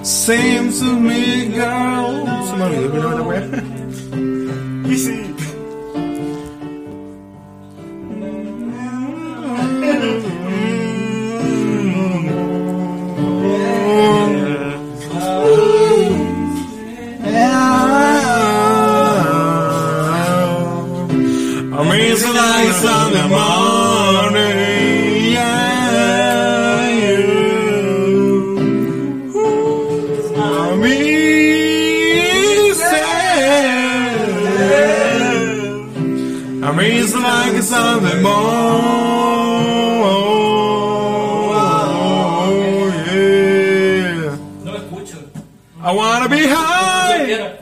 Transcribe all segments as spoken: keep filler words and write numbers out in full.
Seems to me, girl. Se me olvidó que no la wea. Y sí. Amazing like Sunday morning, yeah, you. Amazing, amazing like a Sunday morning, yeah. No me escucho. I wanna be high,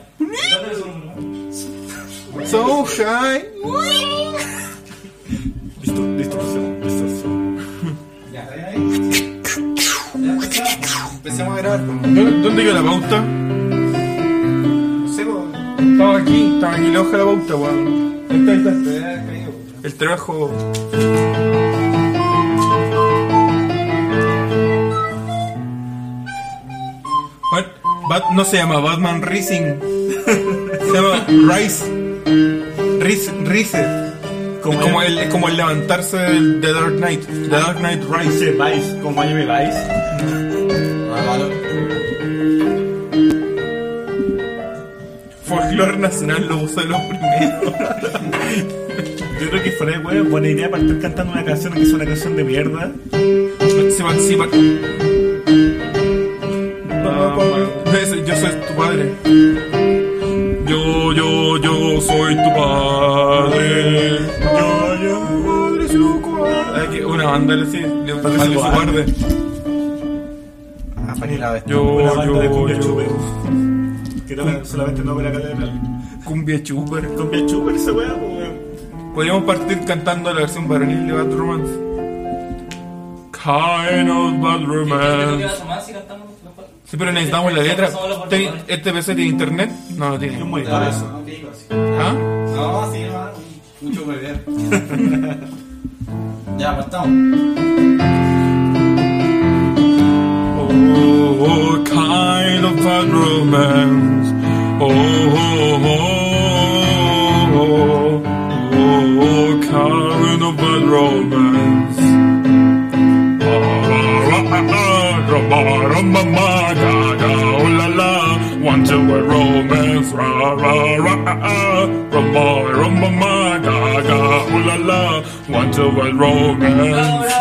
so high. Listo, distorsión, distorsión. Ya, ¿está ahí? Empecemos a grabar. ¿Dónde, dónde quedó la pauta? No sé, pues. Estaba aquí, estaba aquí la hoja de la pauta, weón. Ahí está, ahí está. Te había caído. El trabajo. What? Bat- no se llama Batman Rising. Se llama Rise. Rise. Rise. Como es, como el- el, es como el levantarse del The Dark Knight. The Dark Knight Rise. Dice Vice, como Miami Vice. Folklore nacional lo usa de los primeros. Yo creo que fuera de huevo, buena idea partir cantando una canción que es una canción de mierda. Se participa. Yo soy tu padre. Yo, yo, yo soy tu padre. Yo, yo, padre, su padre. Hay que- Una banda así, de padre su padre. Ah, para que la vez. Yo, Una banda de yo, cumbia yo. chuper. Que toca solamente no opera catedral. Cumbia chuper. Cumbia chuper esa weá, pues weón. Podríamos partir cantando la versión varonil de Bad Romance. Kind of Bad ¿Qué va Romance. a tomar si cantamos los cuatro? Sí, pero necesitamos la letra. Somos los ¿Ten- portadores. ¿Este P C tiene internet? No lo Es tiene. un monitor eso. No, digo así. ¿Ah? No, sí, va. Mucho muy bien. Ya, pues estamos. Oh, oh, kind of bad romance. Oh, oh, oh, oh, oh, oh, kind of bad romance. Oh la la, want to a romance, ra ra ra, rumba rumba ma ga ga, oh la la, want to a romance.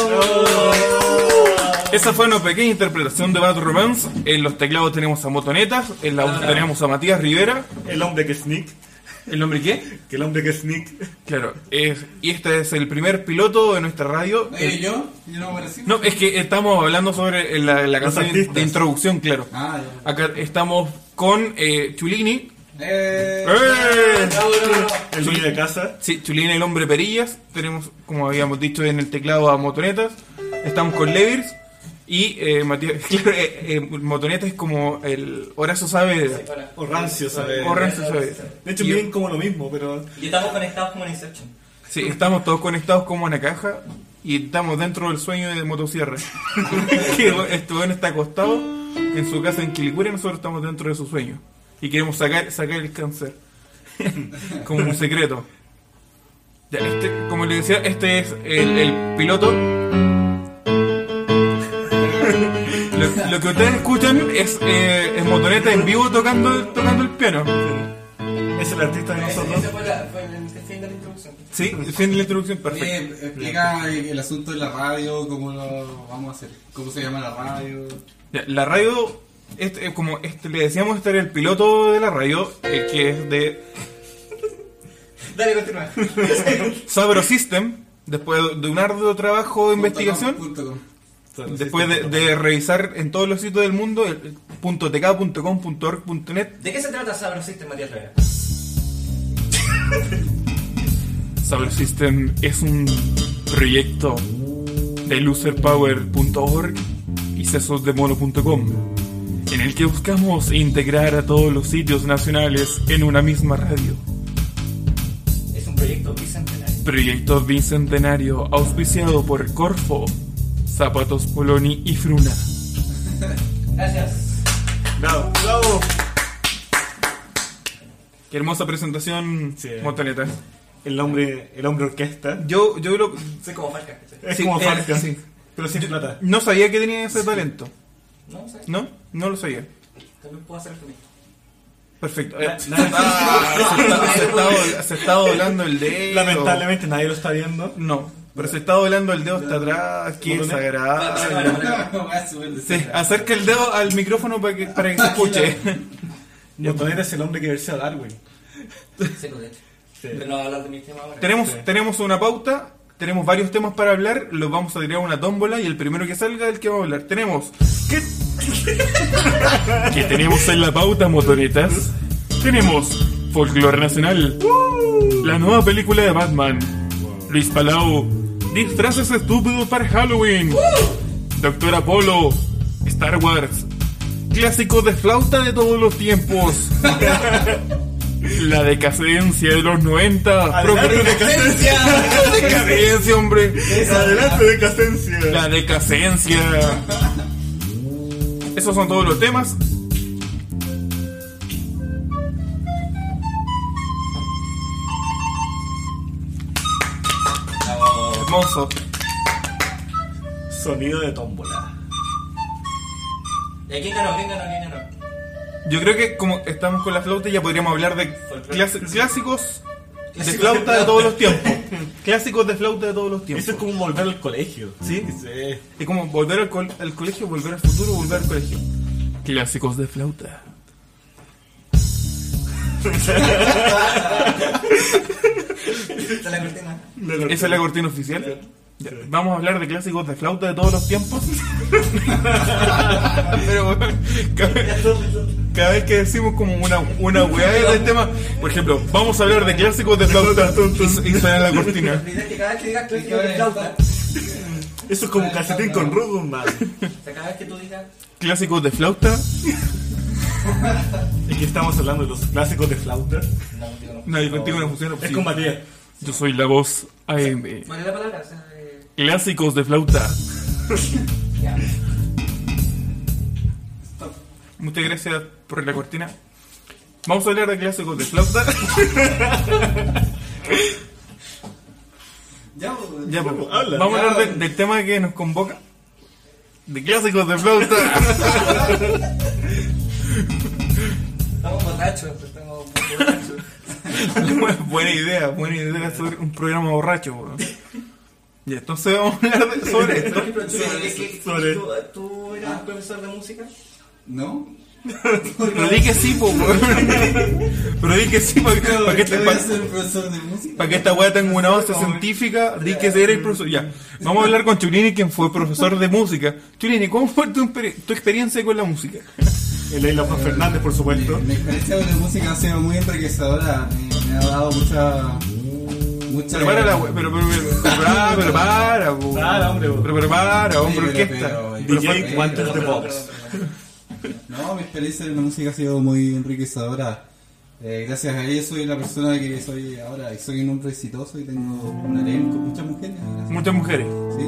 Esa fue una pequeña interpretación de Bad Romance. En los teclados tenemos a Motonetas, en la voz tenemos a Matías Rivera. El hombre que sneak. ¿El nombre qué? Que el hombre que sneak. Claro, es, y este es el primer piloto de nuestra radio. Eh, ¿Yo? ¿Yo no aparecí? No, es que estamos hablando sobre la, la Los canción artistas. de introducción, claro. Ah, ya. Acá estamos con eh, Chulini. Eh. ¡Eh! El dueño de casa. Sí, Chulini el hombre perillas. Tenemos, como habíamos dicho, en el teclado a Motonetas. Estamos con Levirs. Y eh, Matías, claro, eh, eh, Motonetas es como el Horacio Saavedra. O rancio, ¿sabes? Horacio Saavedra. De hecho, Y- bien como lo mismo, pero. Y estamos conectados como en Inception. Sí, estamos todos conectados como una caja y estamos dentro del sueño de Motosierra. Que este weón está acostado en su casa en Quilicura y nosotros estamos dentro de su sueño. Y queremos sacar, sacar el cáncer. Como un secreto. Ya, este, como les decía, este es el, el piloto. Lo, lo que ustedes escuchan es, eh, es Motoneta en vivo tocando, tocando el piano. Es el artista de nosotros. Ese fue, la, fue el fin de la introducción. Sí, el fin de la introducción, perfecto. Eh, explica el asunto de la radio, cómo lo vamos a hacer, cómo se llama la radio. Ya, la radio, este, como este, le decíamos, este era el piloto de la radio, el que es de Dale, continúa. Sabro System, después de un arduo trabajo de investigación, Punto com. después de, de revisar en todos los sitios del mundo, el .tk, .com, .org, .net, ¿De qué se trata Sabro System, Matías Rivera? Sabro System es un proyecto de loser power punto org y sesos de mono punto com, en el que buscamos integrar a todos los sitios nacionales en una misma radio. Es un proyecto bicentenario. Proyecto bicentenario auspiciado por Corfo, Zapatos Poloni y Fruna. Gracias. Bravo, bravo. Qué hermosa presentación, Sí. Montoneta. El hombre, el hombre orquesta. Yo, yo lo, Soy como Farca. ¿cachai? Es Sí, como eh, Farca, sí. pero sin plata. no sabía que tenía ese talento. No sé. ¿No? No lo sabía. También puedo hacer el feliz. Perfecto. Na- Eh, nada- ah, se, está, se, está, dobl- se está doblando el dedo. Lamentablemente nadie lo está viendo. No, pero se está doblando el dedo hasta atrás. Qué ¿Por dónde? desagradable. Sí, acerca el dedo al micrófono para que, para que se escuche. Montoneta es el hombre que versó a Darwin. Sí, pues, de hecho. Sí. Pero no voy a hablar de mi tema ahora. tenemos, Sí. tenemos una pauta, tenemos varios temas para hablar, los vamos a tirar a una tómbola y el primero que salga es el que va a hablar. Tenemos... ¿Qué, ¿Qué tenemos en la pauta, motonetas? Tenemos Folclore Nacional, la nueva película de Batman, Luis Palau, disfraces estúpidos para Halloween, Doctor Apolo, Star Wars, clásicos de flauta de todos los tiempos, la decadencia de los noventa, Adelante, decadencia. La decadencia, hombre. Adelante, decadencia. La decadencia. Esos son todos los temas. Hermoso. Sonido de tómbola. ¿Y quién ganó? ¿Quién ganó? ¿Quién ganó? Yo creo que como estamos con la flauta ya podríamos hablar de clas- clásicos de flauta de todos los tiempos. Clásicos de flauta de todos los tiempos. Eso es como volver al colegio. ¿Sí? Sí. Es como volver al, col- al colegio, volver al futuro, volver al colegio. Clásicos de flauta. Esta es la cortina. ¿Esa es la cortina oficial? Ya, vamos a hablar de clásicos de flauta de todos los tiempos. Pero bueno, cada, cada vez que decimos como una, una weá del tema, por ejemplo, vamos a hablar de clásicos de flauta y, y suena la cortina. La idea es que cada vez que digas clásico de flauta, Eso es como calcetín con Rudolph, man. o sea, cada vez que tú digas Clásicos de flauta. Aquí estamos hablando de los clásicos de flauta. no, contigo no. No, y contigo no funciona. Es Sí. con Matías. Yo soy la voz A M. ¿Cuál es la palabra? O sea, eh, Clásicos de flauta. ya. Muchas gracias por la cortina. Vamos a hablar de clásicos de flauta. Ya, pues, Ya, pues, Habla. vamos a hablar de- del tema que nos convoca. De clásicos de flauta. Estamos borrachos, estamos muy borrachos. Buena idea, buena idea hacer un programa borracho. Weón. Ya, entonces vamos a hablar de- sobre Por esto. ejemplo, tú, ¿qué- qué- Sobre- tú, tú eras profesor de música? ¿no? Pero di que sí, po, weón. Pero di que sí, para que, para que, ¿Qué esta- voy a para- ser profesor de música? para que esta weá tenga una base científica. Di que era el profesor. Ya, vamos a hablar con Chulini, quien fue profesor de música. Chulini, ¿cómo fue tu, emper- tu experiencia con la música? El Leila Juan Fernández, por supuesto. Mi, mi experiencia con la música ha sido muy enriquecedora. Me, me ha dado mucha. mucha Pero para la weá, pero, pero, pero, pero, para, pero para, po. Para, hombre, po. Pero, pero para, hombre, Sí, pero- orquesta. pero- Pero D J fue- Guantes de Box. No, mi experiencia en la música ha sido muy enriquecedora. Eh, gracias a ella soy la persona que soy ahora. Y soy un hombre exitoso y tengo un elenco con muchas mujeres. Gracias. Muchas mujeres. Sí.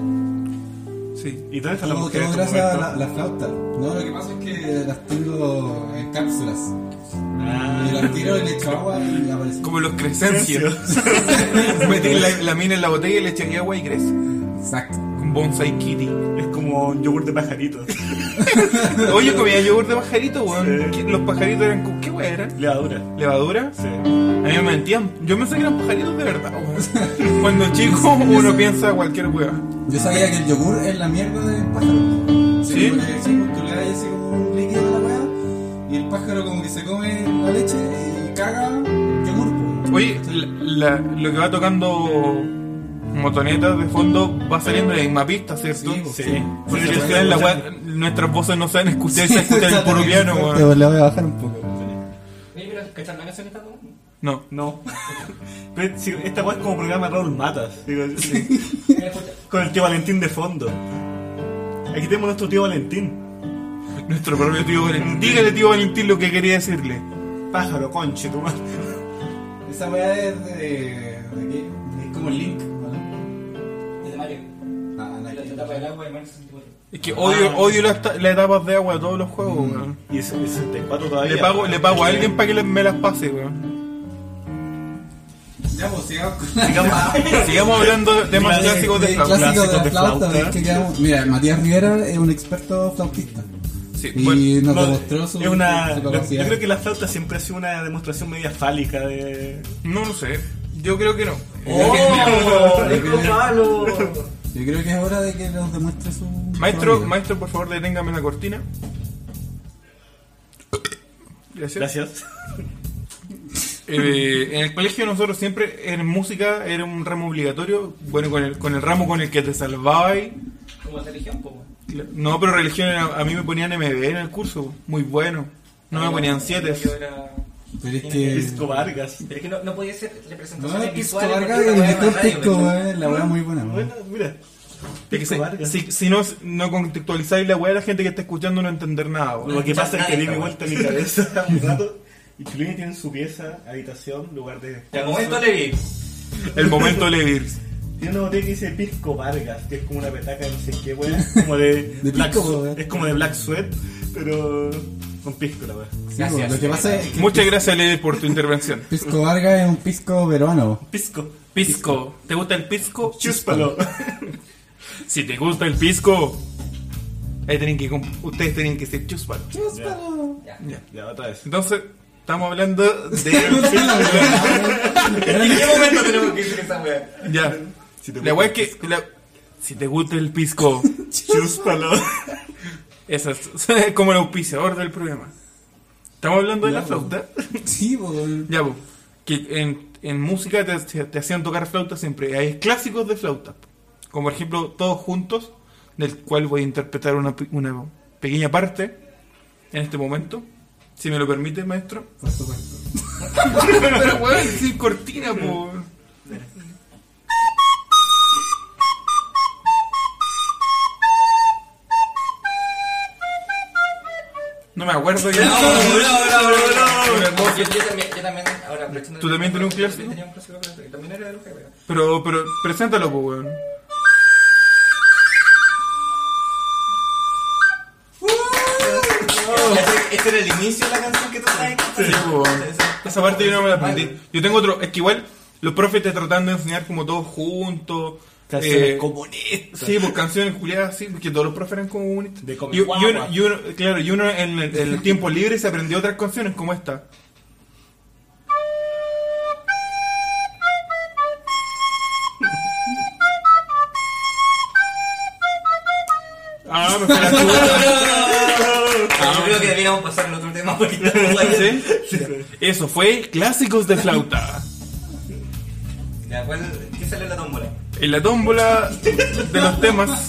Sí. ¿Y dónde están las Todo, mujeres? todo en este gracias a momento? la, la flauta. No, lo que pasa es que las tengo en cápsulas. Ah. Y las tiro y le echo agua y aparece. Como los crescencios. Metí la, la mina en la botella y le eché agua y crece. Exacto. Con Bonsai Kitty. Es como un yogur de pajaritos. Oye, comía yogur de pajarito, weón. Sí. ¿Qué- Los pajaritos eran con qué weón eran? Levadura. ¿Levadura? Sí. A mí me mentían. Yo pensé que eran pajaritos de verdad, weón. Cuando chico uno piensa cualquier weón. Yo sabía que el yogur es la mierda del pájaro. ¿Sí? Porque, sí, porque tú le das así como un líquido a la weá y el pájaro como que se come la leche y caga el yogur. po. Oye, la- la- lo que va tocando Motoneta de fondo va saliendo en la misma pista, ¿cierto? Sí, Sí. Porque Sí, si sí, ustedes la sí. weá, nuestras voces no se van a escuchar, se escucha el puro piano, Te weón. la voy a bajar un poco. Oye, pero ¿cachar la canción que está tomando? No. No. Pero, sí, esta weá es como programa de Raúl Matas. Digo, sí. ¿Qué escucha? Con el tío Valentín de fondo. Aquí tenemos nuestro tío Valentín. Nuestro propio tío Valentín. Dígale, tío Valentín, lo que quería decirle. Pájaro, conche, tu madre. Esa weá es de. ¿De qué? Es como el link, ¿no? Es de Mario. Ah, no, Y la aquí. teta etapa del agua de Mario sesenta y cuatro. Es que odio, odio las, ta- las etapas de agua de todos los juegos, weón. Y ese el sesenta y cuatro todavía. Le pago, le pago a alguien para que le- me las pase, weón. Ya, pues sigamos con Digamos, Sigamos hablando de temas Mira, clásicos de de flauta. clásicos de Clásicos de flauta. flauta. ¿ves que quedamos? Mira, Matías Rivera es un experto flautista. Sí, Y bueno, nos no, demostró su, es una, su yo, capacidad. yo creo que la flauta siempre ha sido una demostración media fálica de. no lo sé. Yo creo que no. ¡Oh! ¡Rico palo! Yo creo que es hora de que nos demuestre su. Maestro, su habilidad. maestro, por favor, deténgame la cortina. Gracias. Gracias. Eh, en el colegio nosotros siempre en música era un ramo obligatorio. Bueno, con el, con el ramo con el que te salvabas. Como religión, po. No, pero religión era- a mí me ponían M B en el curso. Muy bueno. No me ponían siete. Yo era... Pero es que. Pisco Vargas. Pero es que no, no podía ser No, representaciones Pisco visuales. Vargas, porque el la director weá de Pisco, radio, weón, la weá muy buena, weón. Bueno, mira. Es que Pisco si, Vargas. si, si no, no contextualizáis la weá, la gente que está escuchando no va a entender nada. weón. Lo que pasa es que di mi Nadie, vuelta en mi cabeza un rato. Y Chulini tiene su pieza, habitación, lugar de. De momento le vi. El momento Levirs. Tiene una botella que dice Pisco Vargas, que es como una petaca de no sé qué, weón. Como de. De Black pisco, Sweat, weón. es como de Black Sweat, pero. Con pisco, la weón. Sí, Gracias. weón, lo que pasa es que Muchas gracias, Levis, por tu intervención. Pisco Vargas es un pisco peruano. Pisco. Pisco. ¿Te gusta el pisco? Chúspalo. Si te gusta el pisco, ahí tienen que, comp- ustedes tienen que ser chúspalo. Chúspalo. Ya. Ya. Ya, otra vez. Entonces, estamos hablando de. ¿En qué momento tenemos que decir esa weá? Ya. Si te La gusta weá es que. la- Si te gusta el pisco, Chúspalo. esa es, es como el auspiciador del programa. Estamos hablando de la Ya, flauta. Sí, weón. Ya, pues. Que en, en música te, te- te hacían tocar flauta siempre. Hay clásicos de flauta. Como por ejemplo, Todos Juntos, del cual voy a interpretar una, pe- una pequeña parte en este momento. Si me lo permite, maestro. Por supuesto. Pero weón, sin cortina, po. No me acuerdo ya. Bravo, bravo, bravo, bravo. Un hermoso. Yo, yo también, yo también, ahora aprovechando- ¿Tú también tenías un clásico? Yo tenía un clásico, pero también era de los que weá. Pero, pero, preséntalo, po, weón. Ese- Ese era el inicio de la canción que tú sabes. Sí, po, weón. Esa parte yo no me la aprendí. Yo tengo otro, es que igual los profes te tratan de enseñar como todos juntos. Canciones eh, comunistas. Sí, pues canciones culiadas, sí, porque todos los profes eran como comunistas. De come y, y guagua. uno, y uno- claro, y uno en el, en el tiempo libre se aprendió otras canciones como esta. Ah, me fue la chuta. Yo creo que deberíamos pasar al otro tema porque estamos ahí. ¿Sí? Eso fue clásicos de flauta. Ya, ¿cuál- ¿qué sale en la tómbola? En la tómbola de los temas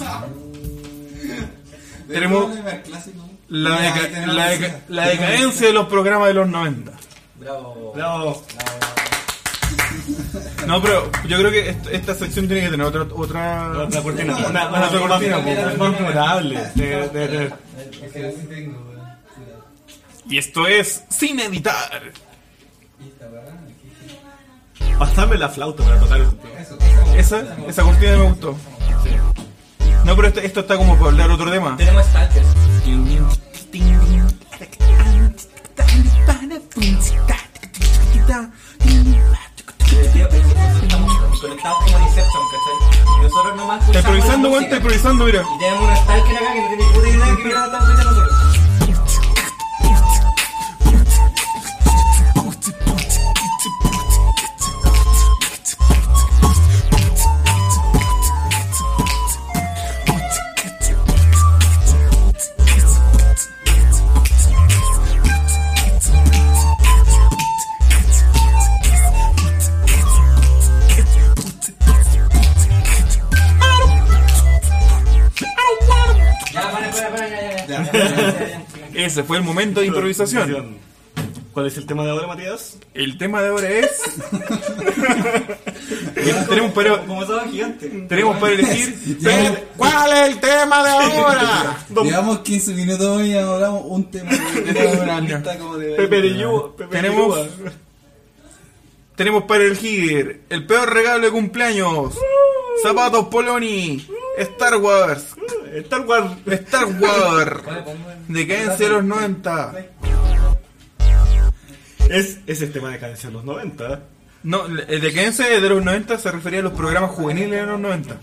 tenemos la, Ya, deca- tenemos la, música. deca- la decadencia de los programas de los noventa. Bravo. Bravo. No, pero yo creo que est- esta sección tiene que tener otra otra Otra cortina. Una, una, otra una cortina, cortina po. más memorable. De, de, de- Es que así tengo, weón. Y esto es sin editar. Pasame la flauta para tocar el Esa esa cortina me gustó. No, pero esto, esto está como para hablar otro tema. Tenemos Stalkers. Tío, estamos conectados como en Inception, ¿cachai? Y nosotros nomás Está escuchamos improvisando, la weón, música. está improvisando, mira. Y tenemos un Stalker acá que no tiene ni puta idea de que mierda estamos escuchando nosotros. Ya, para, para, para, ya, ya, ya. Ya, ya, ya, ya. Ese fue el momento de improvisación. ¿Cuál es el tema de ahora, Matías? El tema de ahora es. tenemos para Como estaba gigante. tenemos para elegir. Ya. ¿Cuál es el tema de ahora? Llevamos quince minutos y hablamos un tema de tenemos una lista como de Pepe de Yu- Pepe de Tenemos- Yuba. Tenemos para elegir el peor regalo de cumpleaños. Zapatos Poloni. Star Wars. Star Wars. Star Wars. Oye, pongo el- Decadencia de los noventa. Es, es el tema de cadencia de los noventa. No, el Decadencia de los noventa se refería a los programas juveniles de los noventa.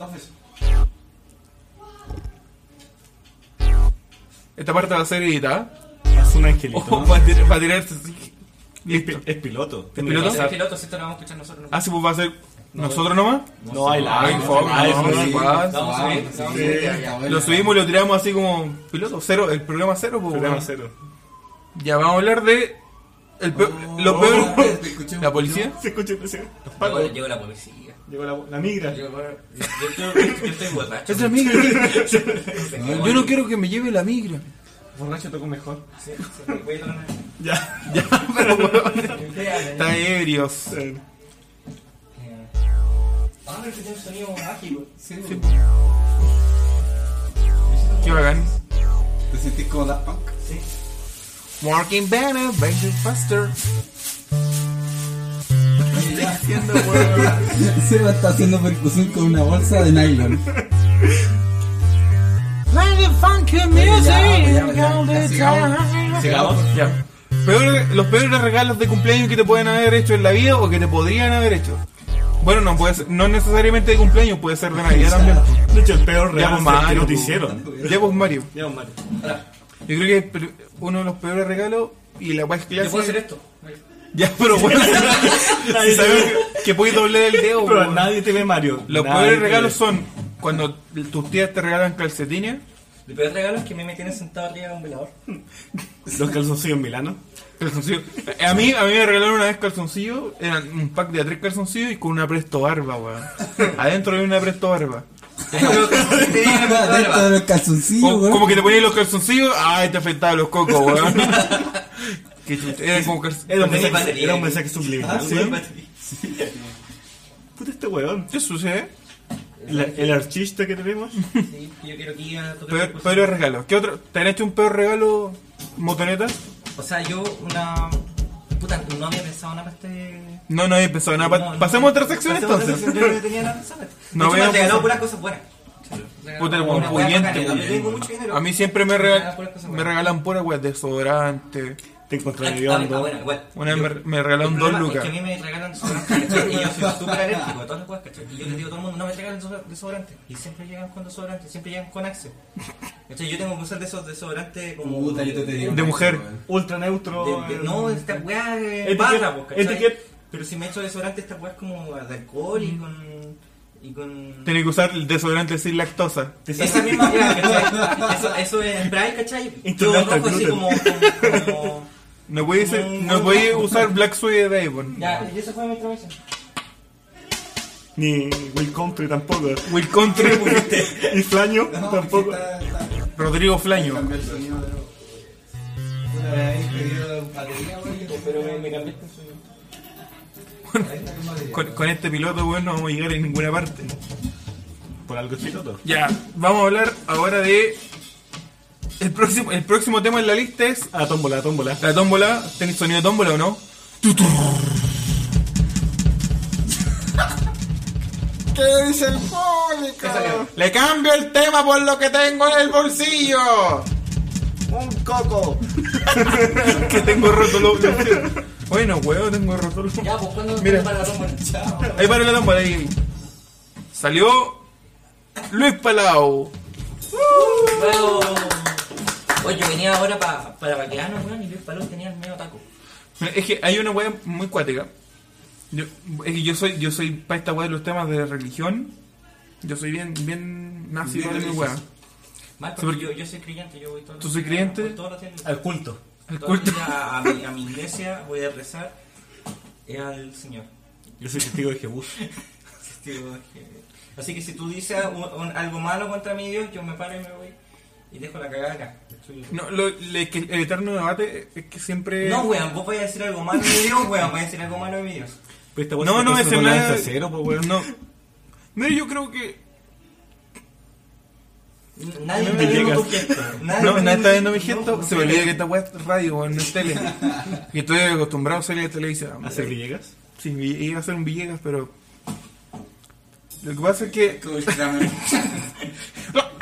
Esta parte va a ser editada. Haz un angelito. O para tirar- para tirarse así. Es, Listo. pi- es piloto. ¿Es piloto? Es piloto, si esto lo vamos a escuchar nosotros. Ah, sí, pues va a ser nosotros nomás. No, hay la. Ay, fuck, Ay, no, sí. igual. Vamos a ver, vamos a ver. Lo subimos y lo tiramos así como piloto, cero, el programa cero. Pues, Programa bueno. cero. Ya vamos a hablar de el peor, lo peor. La policía. Se escucha ese- los Llegó, pagos. llegó la policía. Llegó la, la migra. Yo, yo, yo, yo estoy borracho. Es la migra. Yo no quiero que me lleve la migra. Borracho tocó mejor. Sí, sí, voy a tomar una- Ya. Ya, pero weón, Ya, está ebrios. Eh, Ah, pero que tiene un sonido mágico. Sí, Qué bacán. ¿Te sentís como Daft Punk? Sí. Working better, making faster. Haciendo weón. Seba está haciendo percusión con una bolsa de nylon. Play the funky Ya, music ya, ya, all ya, the sigamos. time. Sigamos. Ya. Peor- los peores regalos de cumpleaños que te pueden haber hecho en la vida o que te podrían haber hecho. Bueno, no puede ser, no necesariamente de cumpleaños, puede ser de Navidad también. De hecho, el peor Ya, regalo pues, que Mario, no te pues. hicieron. Ya pues Mario. Ya, pues, Mario. Yo creo que es pre- uno de los peores regalos y la cual Yo puedo hacer clase. esto. Ya, pero bueno. Si sabes que, que puedes doblar el dedo. Pero weón. nadie te ve, Mario. Los Nadie peores te regalos ve. son cuando tus tías te regalan calcetines. El peor regalo es que me tienen sentado arriba de un velador. Los calzoncillos en Milano. Calzoncillos. A mí, a mí me regalaron una vez calzoncillos, eran un pack de a tres calzoncillos y con una presto barba, weón. Adentro había una presto barba. Pero que sí tenía una Dentro de barba. los calzoncillos, Como, weón. como que te ponías los calzoncillos, ay, te afectaba los cocos, weón. Que chucha, eran como calzoncillos. Era un Tenía mensaje, batería. era un mensaje subliminal. Ah, ¿Sí? sí. Puta este weón. ¿Qué sucede? El, el archista que tenemos. Sí, yo quiero que iba a tocar Peor, cosas. peores regalos. ¿Qué otro? ¿Te han hecho un peor regalo, motoneta? O sea, yo una... Puta, no había pensado nada para este... No, no había pensado nada. Pa- No, no. Pasemos a otra sección Pasemos a otra entonces. sección, yo no tenía nada pensado. De No hecho, me había han regalado pensado. puras cosas buenas. Puta, el Una buen wea pudiente, bacana. weón. Yo tengo mucho dinero. A mí siempre me, Me regalan regal, puras cosas me buenas. regalan pura weón, desodorante. Te encontré Ah, de ah, hondo. bueno, igual. Una Yo- me, me regalaron el dos problema lucas. Es que a mí me regalan desodorante, ¿cachai? Y yo soy súper alérgico a todas las cosas, ¿cachai? Y yo les digo a todo el mundo, no me regalen deso- desodorante. Y siempre llegan con desodorante, siempre llegan con Axe. ¿Cachai? Yo tengo que usar de esos desodorantes como... Puta, yo te digo. De mujer. weón. Ultra neutro. de- de- no, esta weá de Etiquet- barra, pues, ¿cachai? etiquet- Pero si me echo desodorante, esta weá es como de alcohol y con... Y con... Tenés que usar el desodorante sin lactosa. Esa misma weá, ¿cachai? Eso, eso es spray, ¿cachai? Todo Intolerante al rojo así gluten. como... como, como No podéis Mm, no podéis usar Black Suede de Avon. ya, y esa fue mi intervención. Ni Will Country tampoco. Will Country, Y Flaño No, tampoco. está- está- Rodrigo Flaño. Cambié el sonido, pero- Una vez pedido batería, weón, Pero me, me cambiaste el sueño. ahí está con batería. Con, con este piloto, weón, no vamos a llegar en ninguna parte. Por algo es piloto. Ya, vamos a hablar ahora de. El próximo, el próximo tema en la lista es Ah, tómbola, tómbola. la tómbola. ¿Tenéis sonido de tómbola o no? ¿Qué dice el público? Le cambio el tema por lo que tengo en el bolsillo. Un coco. Que tengo roto lo. lo- Bueno, weón, tengo roto lo. Ya, pues cuando Mira. para la tómbola. Chao. Ahí para la tómbola, ahí. Salió Luis Palau. Bravo. Oye, yo venía ahora pa, para Baqueano, weón, y Luis Palou tenía el medio taco. Mira, es que hay una weá muy cuática. Yo, es que yo soy, yo soy para esta weá de los temas de religión. Yo soy bien, bien nazi Bien de mi religioso. weá. Mal, Sí, porque porque- yo, yo soy creyente, yo voy todos ¿Tú los soy días- creyente? voy todos los días Al culto. Al todos los culto. días a, a mi, a mi iglesia, voy a rezar eh, al Señor. Yo soy testigo de Jebús. Testigo de que- Así que si tú dices un- un- algo malo contra mi Dios, yo me paro y me voy y dejo la cagada acá. Soy- No, lo, le- que el eterno debate es que siempre. No, weón, vos vais a decir algo malo de mi Dios, weón, vais a decir algo malo de mi Dios. Pero esta weá No, se no me pasa hace con la nada. lanza cero, pues, weón. No. Mira, yo creo que. Nadie No está me viendo llegas. tu gesto. Nadie No, nadie está viendo mi no, gesto. no, Se me olvida que esta weá es radio, weón, no es tele. Y estoy acostumbrado a salir de televisión. ¿Hacer Villegas? Sí, iba a ser un Villegas, pero. Lo que pasa es que. Como el Kramer.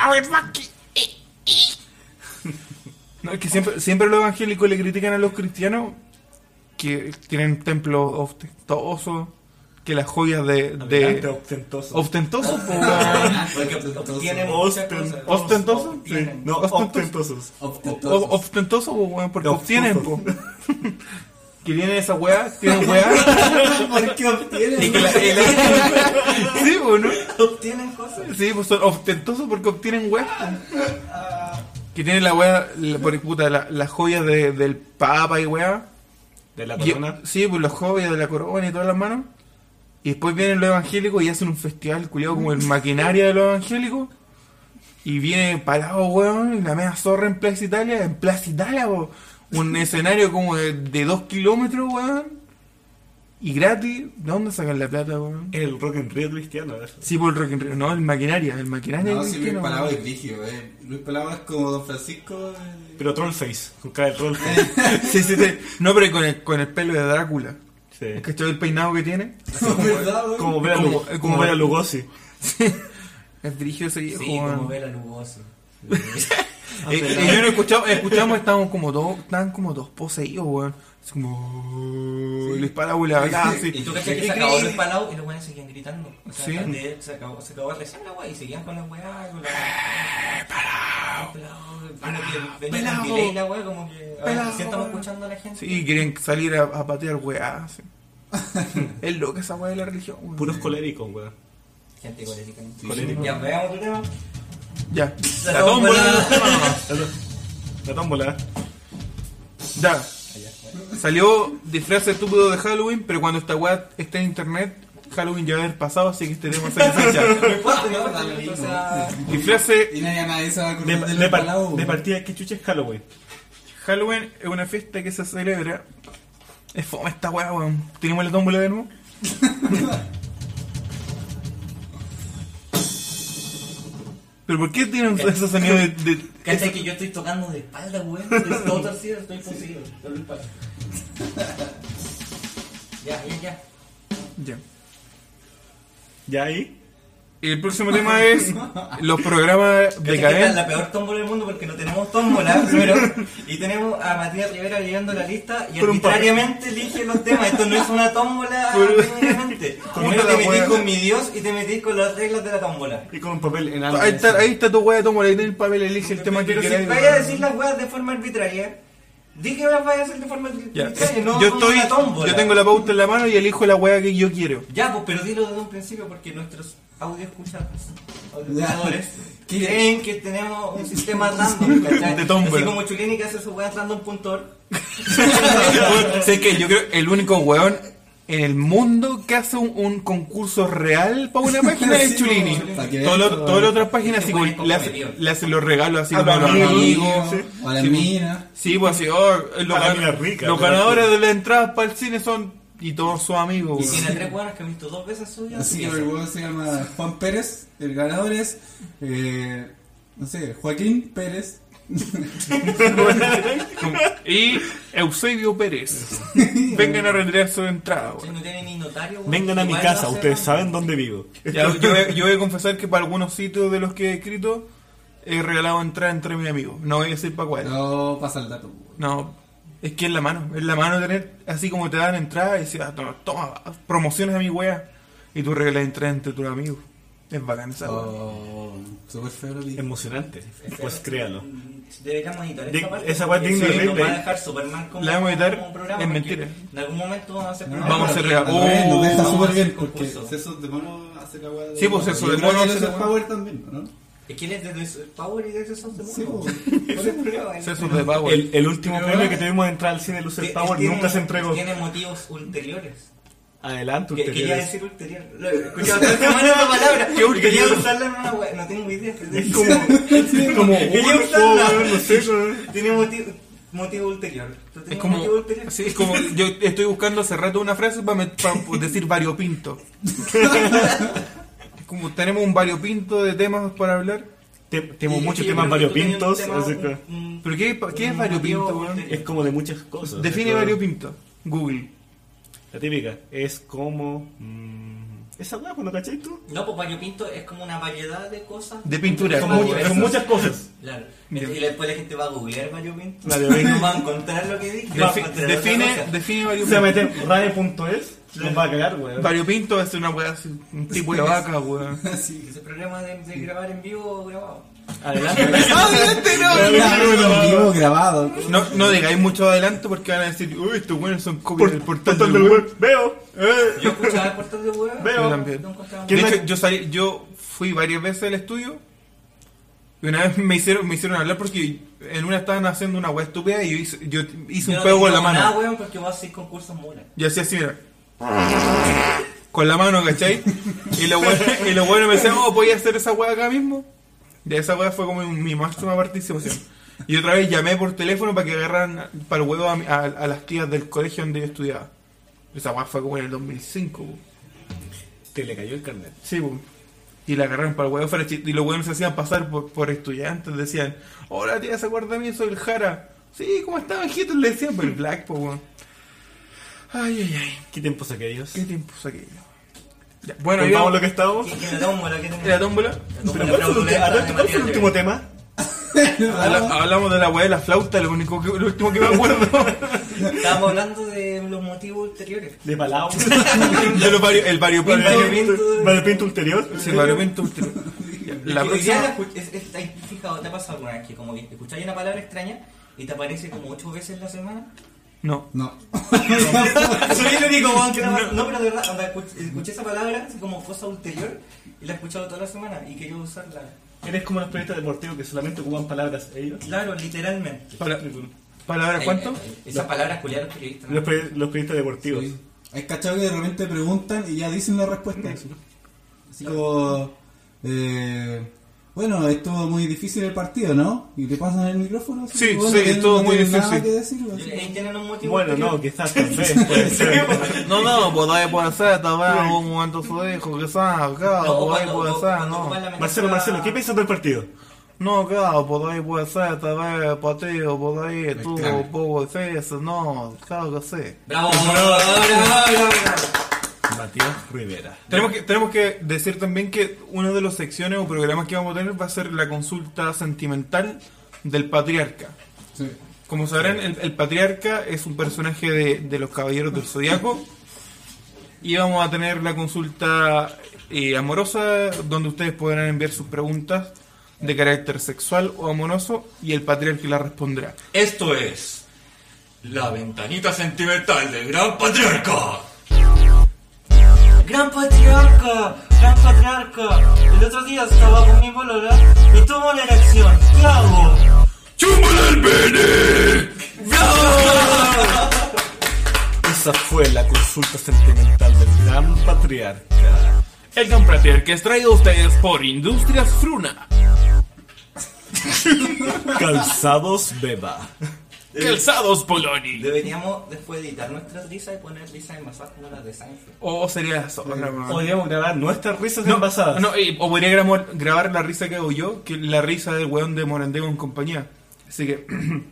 No, es que siempre, siempre los evangélicos le critican a los cristianos que tienen templos ostentosos, que las joyas de... Adelante, de ostentoso. ostentosos, pues, weón. Porque obtienen muchas cosas. ¿Ostentoso? Sí, no, ostentosos. O- Ostentosos, pues, weón, porque De obtienen, obtuso. pues. Que tienen esa weá, tienen weá. ¿Por qué obtienes? Y que la- y la- sí, pues, ¿no? Obtienen cosas. Sí, pues son ostentosos porque obtienen weá. pues. Que tienen la weá, la, por puta, la, las joyas de, del papa y weá. De la Y- corona. sí, pues los joyas de la corona y todas las manos. Y después vienen los evangélicos y hacen un festival culiado como el maquinaria de los evangélicos. Y viene parado, weón, la media zorra en Plaza Italia, en Plaza Italia, po. Un escenario como de, de dos kilómetros, weón. Y gratis. ¿De dónde sacan la plata, weón? El Rock en Rio cristiano. Eso. Sí, por el Rock in Rio. No, el maquinaria, el maquinaria. No, es si que Luis no, Palao weón. es rígido, eh. Luis Palao es como Don Francisco. eh. Pero Trollface. Con cara de Trollface. Sí, sí, sí. No, pero con el, con el pelo de Drácula. Sí. ¿Es que el peinado que tiene? ¿Verdad, güey? Como Bela Como- Lugo- como- como Bela Lugosi. Es dirigido ese viejo, Sí, weón. como Bela Lugosi. Eh, eh, yo no escuchamos, escuchamos, estábamos como dos, estaban como dos poseídos, weón. Es como. Les para la hablaba así. Y tú cachai que se acabó el palao y los weones seguían gritando. O sea, Sí. de- se acabó, se acabó recién la wea y seguían con la weá, con la. Palao. Como que venía con Pelao. delay la wea, como que. A ver, Pelao. si estamos escuchando a la gente. Sí, quieren salir a, a patear weá. así. Es loco esa weá de la religión, weón. Puros coléricos, weón. Gente colérica. ¿no? Colérico. Ya, veamos otro tema. Ya. La La tómbola. tómbola. La tómbola. Ya. Salió disfraz estúpido de Halloween, pero cuando esta weá está en internet, Halloween ya va a haber pasado, así que este tema se fecha. No importa, no importa, o sea, Disfraces. Y nadie, nadie se va a De, acordar de de, Luis par- Palao. de partida, ¿qué chucha es Halloween? Halloween es una fiesta que se celebra. Es fome esta weá, weón. ¿Tenemos la tómbola de nuevo? ¿Pero por qué tienen esos sonidos de.? de ¿cachai que yo estoy tocando de espalda, weón? Estoy todo torcido, estoy poseído. Estoy de espalda. Ya, ya, ya. Ya. ¿Ya ahí? El próximo tema es los programas ¿Cachai que esta es decadentes. la peor tómbola del mundo porque no tenemos tómbola primero y tenemos a Matías Rivera leyendo la lista y Por un arbitrariamente elige los temas. Esto no es una tómbola Por- técnicamente. ¿Cómo Primero te te la metís wea? con mi Dios y te metís con las reglas de la tómbola. Y con un papel en algo. Ahí está, ahí está tu weá de tómbola, ahí tiene el papel, elige el tema que Pero si queráis. vayas a decir las weas de forma arbitraria, di que las vayas a hacer de forma Ya. arbitraria, no Yo con estoy, una tómbola. yo tengo la pauta en la mano y elijo la weá que yo quiero. Ya, pues, pero dilo desde un principio porque nuestros audio escuchadores, Ya. escuchadores ¿Qué? creen que tenemos un sistema random, ¿cachai? De tómbola. Así como Chulini que hace su wea random punto org. Sé que yo creo el único weón en el mundo que hace un, un concurso real para una página es Sí, Chulini. para que Todo vean, lo- Todas las otras páginas así, Ese como weón es le, hace, comprometido. le hacen los regalos así A como a los los amigos, amigos. sí. O a la Sí, mina. Sí, pues así, oh, los, A la gan- mina rica, los pero- ganadores de las entradas para el cine son y todos sus amigos. Y weón. tiene tres weones que he visto dos veces su vida. Así que el weón se llama Juan Pérez. El ganador es. Eh, no sé, Joaquín Pérez. Como- y Eusebio Pérez. Vengan a retirar su entrada. weón. No tiene ni notario, weón. Vengan a mi Igual casa, no hace ustedes nada. saben dónde vivo. Ya, yo, voy- yo voy a confesar que para algunos sitios de los que he escrito he regalado entrada entre mis amigos. No voy a decir para cuál. No pasa el dato. weón. No, es que es la mano. Es la mano tener, así como te dan entrada y decir, ah, toma, toma, promociones a mi wea. Y tú regalas entrada entre tus amigos. Es bacán esa wea. Oh, súper feo lo que dije. Emocionante. Pues créalo. Deberíamos editar De- esta parte. esa weá porque digna de sí, nos replay. va a dejar Superman como, La vamos a editar como programa, en porque mentira. En algún momento vamos a hacer No, programa. Vamos a hacer porque- real. Al revés, nos deja Oh, vamos a súper hacer bien porque concurso. Sesos de mono hace la weá de. Sí, pues, Sesos de Yo creo mono que hace Sesos la weá. Power también, ¿no? Es que él es de Soul Power y de esos de Sí, mono. pues. Por el programa, él- Sesos de Power. El, el último Pero- premio que tuvimos de entrar al cine Lucer Él Power tiene- nunca se entregó. Tiene motivos ulteriores. Adelante, Que, quería ustedes. decir ulterior. Lo- Escuchaba toda semana esa palabra. ¿Qué Y quería ulterior? usarla en una wea. No tengo idea. Es como, como Quería un usarla. poco, no sé, como- Tiene motivo, motivo ulterior. ¿Tú Es tienes como, motivo ulterior? sí, es como, yo estoy buscando hace rato una frase para, decir variopinto. Es como, tenemos un variopinto de temas para hablar. Te- Tenemos Y- muchos y yo temas creo que tú tenías un variopintos, tema, así que un- un- ¿Pero qué, qué es un variopinto, motivo weón? ulterior. es como de muchas cosas. Define así que- variopinto. Google. La típica es como. mm, Esa weá, ¿no cachai tú? No, pues variopinto es como una variedad de cosas. De pintura. Son, Como mu- diversas. son muchas cosas. Claro. Bien. Y después la gente va a googlear variopinto. Variopinto. No va a encontrar lo que dije. va a Defi- encontrar otra define, cosa. define Se variopinto. mete rane punto es, nos va a cagar, weón. Variopinto es una weá así, un tipo de vaca, weón. Sí. Ese problema de, de grabar en vivo o grabado. Adelante. En vivo grabado. No, no digáis mucho adelante porque van a decir, uy, estos buenos son copias Por, del portal portal del del web. web. Veo. Yo escuchaba el portal de web. Veo. Yo también. No encontraba De ¿Quién hecho, me- yo salí, yo fui varias veces al estudio y una vez me hicieron, me hicieron hablar porque en una estaban haciendo una weá estúpida y yo hice, yo hice Yo un no pego con te la digo nada, mano. weón, porque vos haces concursos mulas. Y hacía así, mira. Con la mano, ¿cachai? Y los buenos y los buenos me decían, oh, ¿podía hacer esa weá acá mismo? Y esa weá fue como mi máxima participación. Y otra vez llamé por teléfono para que agarraran para el huevo a, mi- a- a las tías del colegio donde yo estudiaba. Esa weá fue como en el dos mil cinco, po. Te le cayó el carnet. Sí, po. Y la agarraron para el huevo fuera chi- y los huevos se hacían pasar por, por estudiantes. Decían, hola tía, ¿se acuerda de mí? Soy el Jara. Sí, ¿cómo está, mijito? Le decían, por el Black, po, weón. Ay, ay, ay. ¿Qué tiempos aquellos? ¿Qué tiempos aquello? Ya, bueno, ¿Volvamos yo... lo que estábamos? ¿Quién quién la tómbola? ¿Quién ¿La tómbola? ¿Pero cuál fue el ulti- a ver, ¿cuál fue el último tema? Habla- hablamos de la weá de la flauta, lo único que, lo último que me acuerdo. Estábamos hablando de los motivos ulteriores. De Palau. de los vario, el variopinto. Variopinto. Variopinto ulterior. Sí, variopinto ulterior. Ya, La Es que hoy día próxima... la escu- es- es- ¿te has fijado? ¿Te ha pasado alguna vez que como que escucháis una palabra extraña y te aparece como ocho veces en la semana? No. No. Soy el único weón que no, no, pero de verdad, onda, escuché, escuché esa palabra así como cosa ulterior y la he escuchado toda la semana y quería usarla. Eres como los periodistas deportivos que solamente ocupan palabras ellos. Claro, literalmente. Para, ¿Palabra cuánto? Eh, eh, Esas palabras culiadas los periodistas. ¿no? Los, peri- los periodistas deportivos. Sí. Hay cachado que de repente preguntan y ya dicen la respuesta. Así como, eh, bueno, estuvo muy difícil el partido, ¿no? Y te pasan el micrófono. así, Sí, bueno, sí, que estuvo no muy tienen nada difícil. que decir, Y así. ahí tienen un motivo Bueno, ulterior. no, quizás tal vez. Puede ser. No, no, pues ahí puede ser, tal vez un momento su hijo, que sabe, claro, No, o pues ahí cuando- puede o ser, cuando no. ocupan la metáfora- Marcelo, Marcelo, ¿qué piensas del partido? No, claro, por ahí puede ser, tal vez partido, por ahí estuvo Extraño. un poco difícil, no, claro que sí. Bravo, bravo, bravo, bravo. Matías Rivera. Tenemos que, tenemos que decir también que una de las secciones o programas que vamos a tener va a ser la consulta sentimental del patriarca. Sí. Como sabrán, el, el patriarca es un personaje de, de los Caballeros del Zodiaco. Y vamos a tener la consulta eh, amorosa, donde ustedes podrán enviar sus preguntas de carácter sexual o amoroso, y el patriarca la responderá. Esto es la ventanita sentimental del gran patriarca. Gran patriarca, gran patriarca. El otro día estaba con mi polola y tuvo una erección. ¿Qué hago? ¡Chúmbale el pene! Esa fue la consulta sentimental del gran patriarca. El gran patriarca es traído a ustedes por Industrias Fruna. Calzados Beba. Calzados Poloni. Deberíamos después editar nuestras risas y poner risas envasadas como las de Seinfeld. O sería la zorra, man. Podríamos grabar nuestras risas No, envasadas. no, eh, o podría grabar, grabar la risa que hago yo, que es la risa del weón de Morandego en compañía. Así que.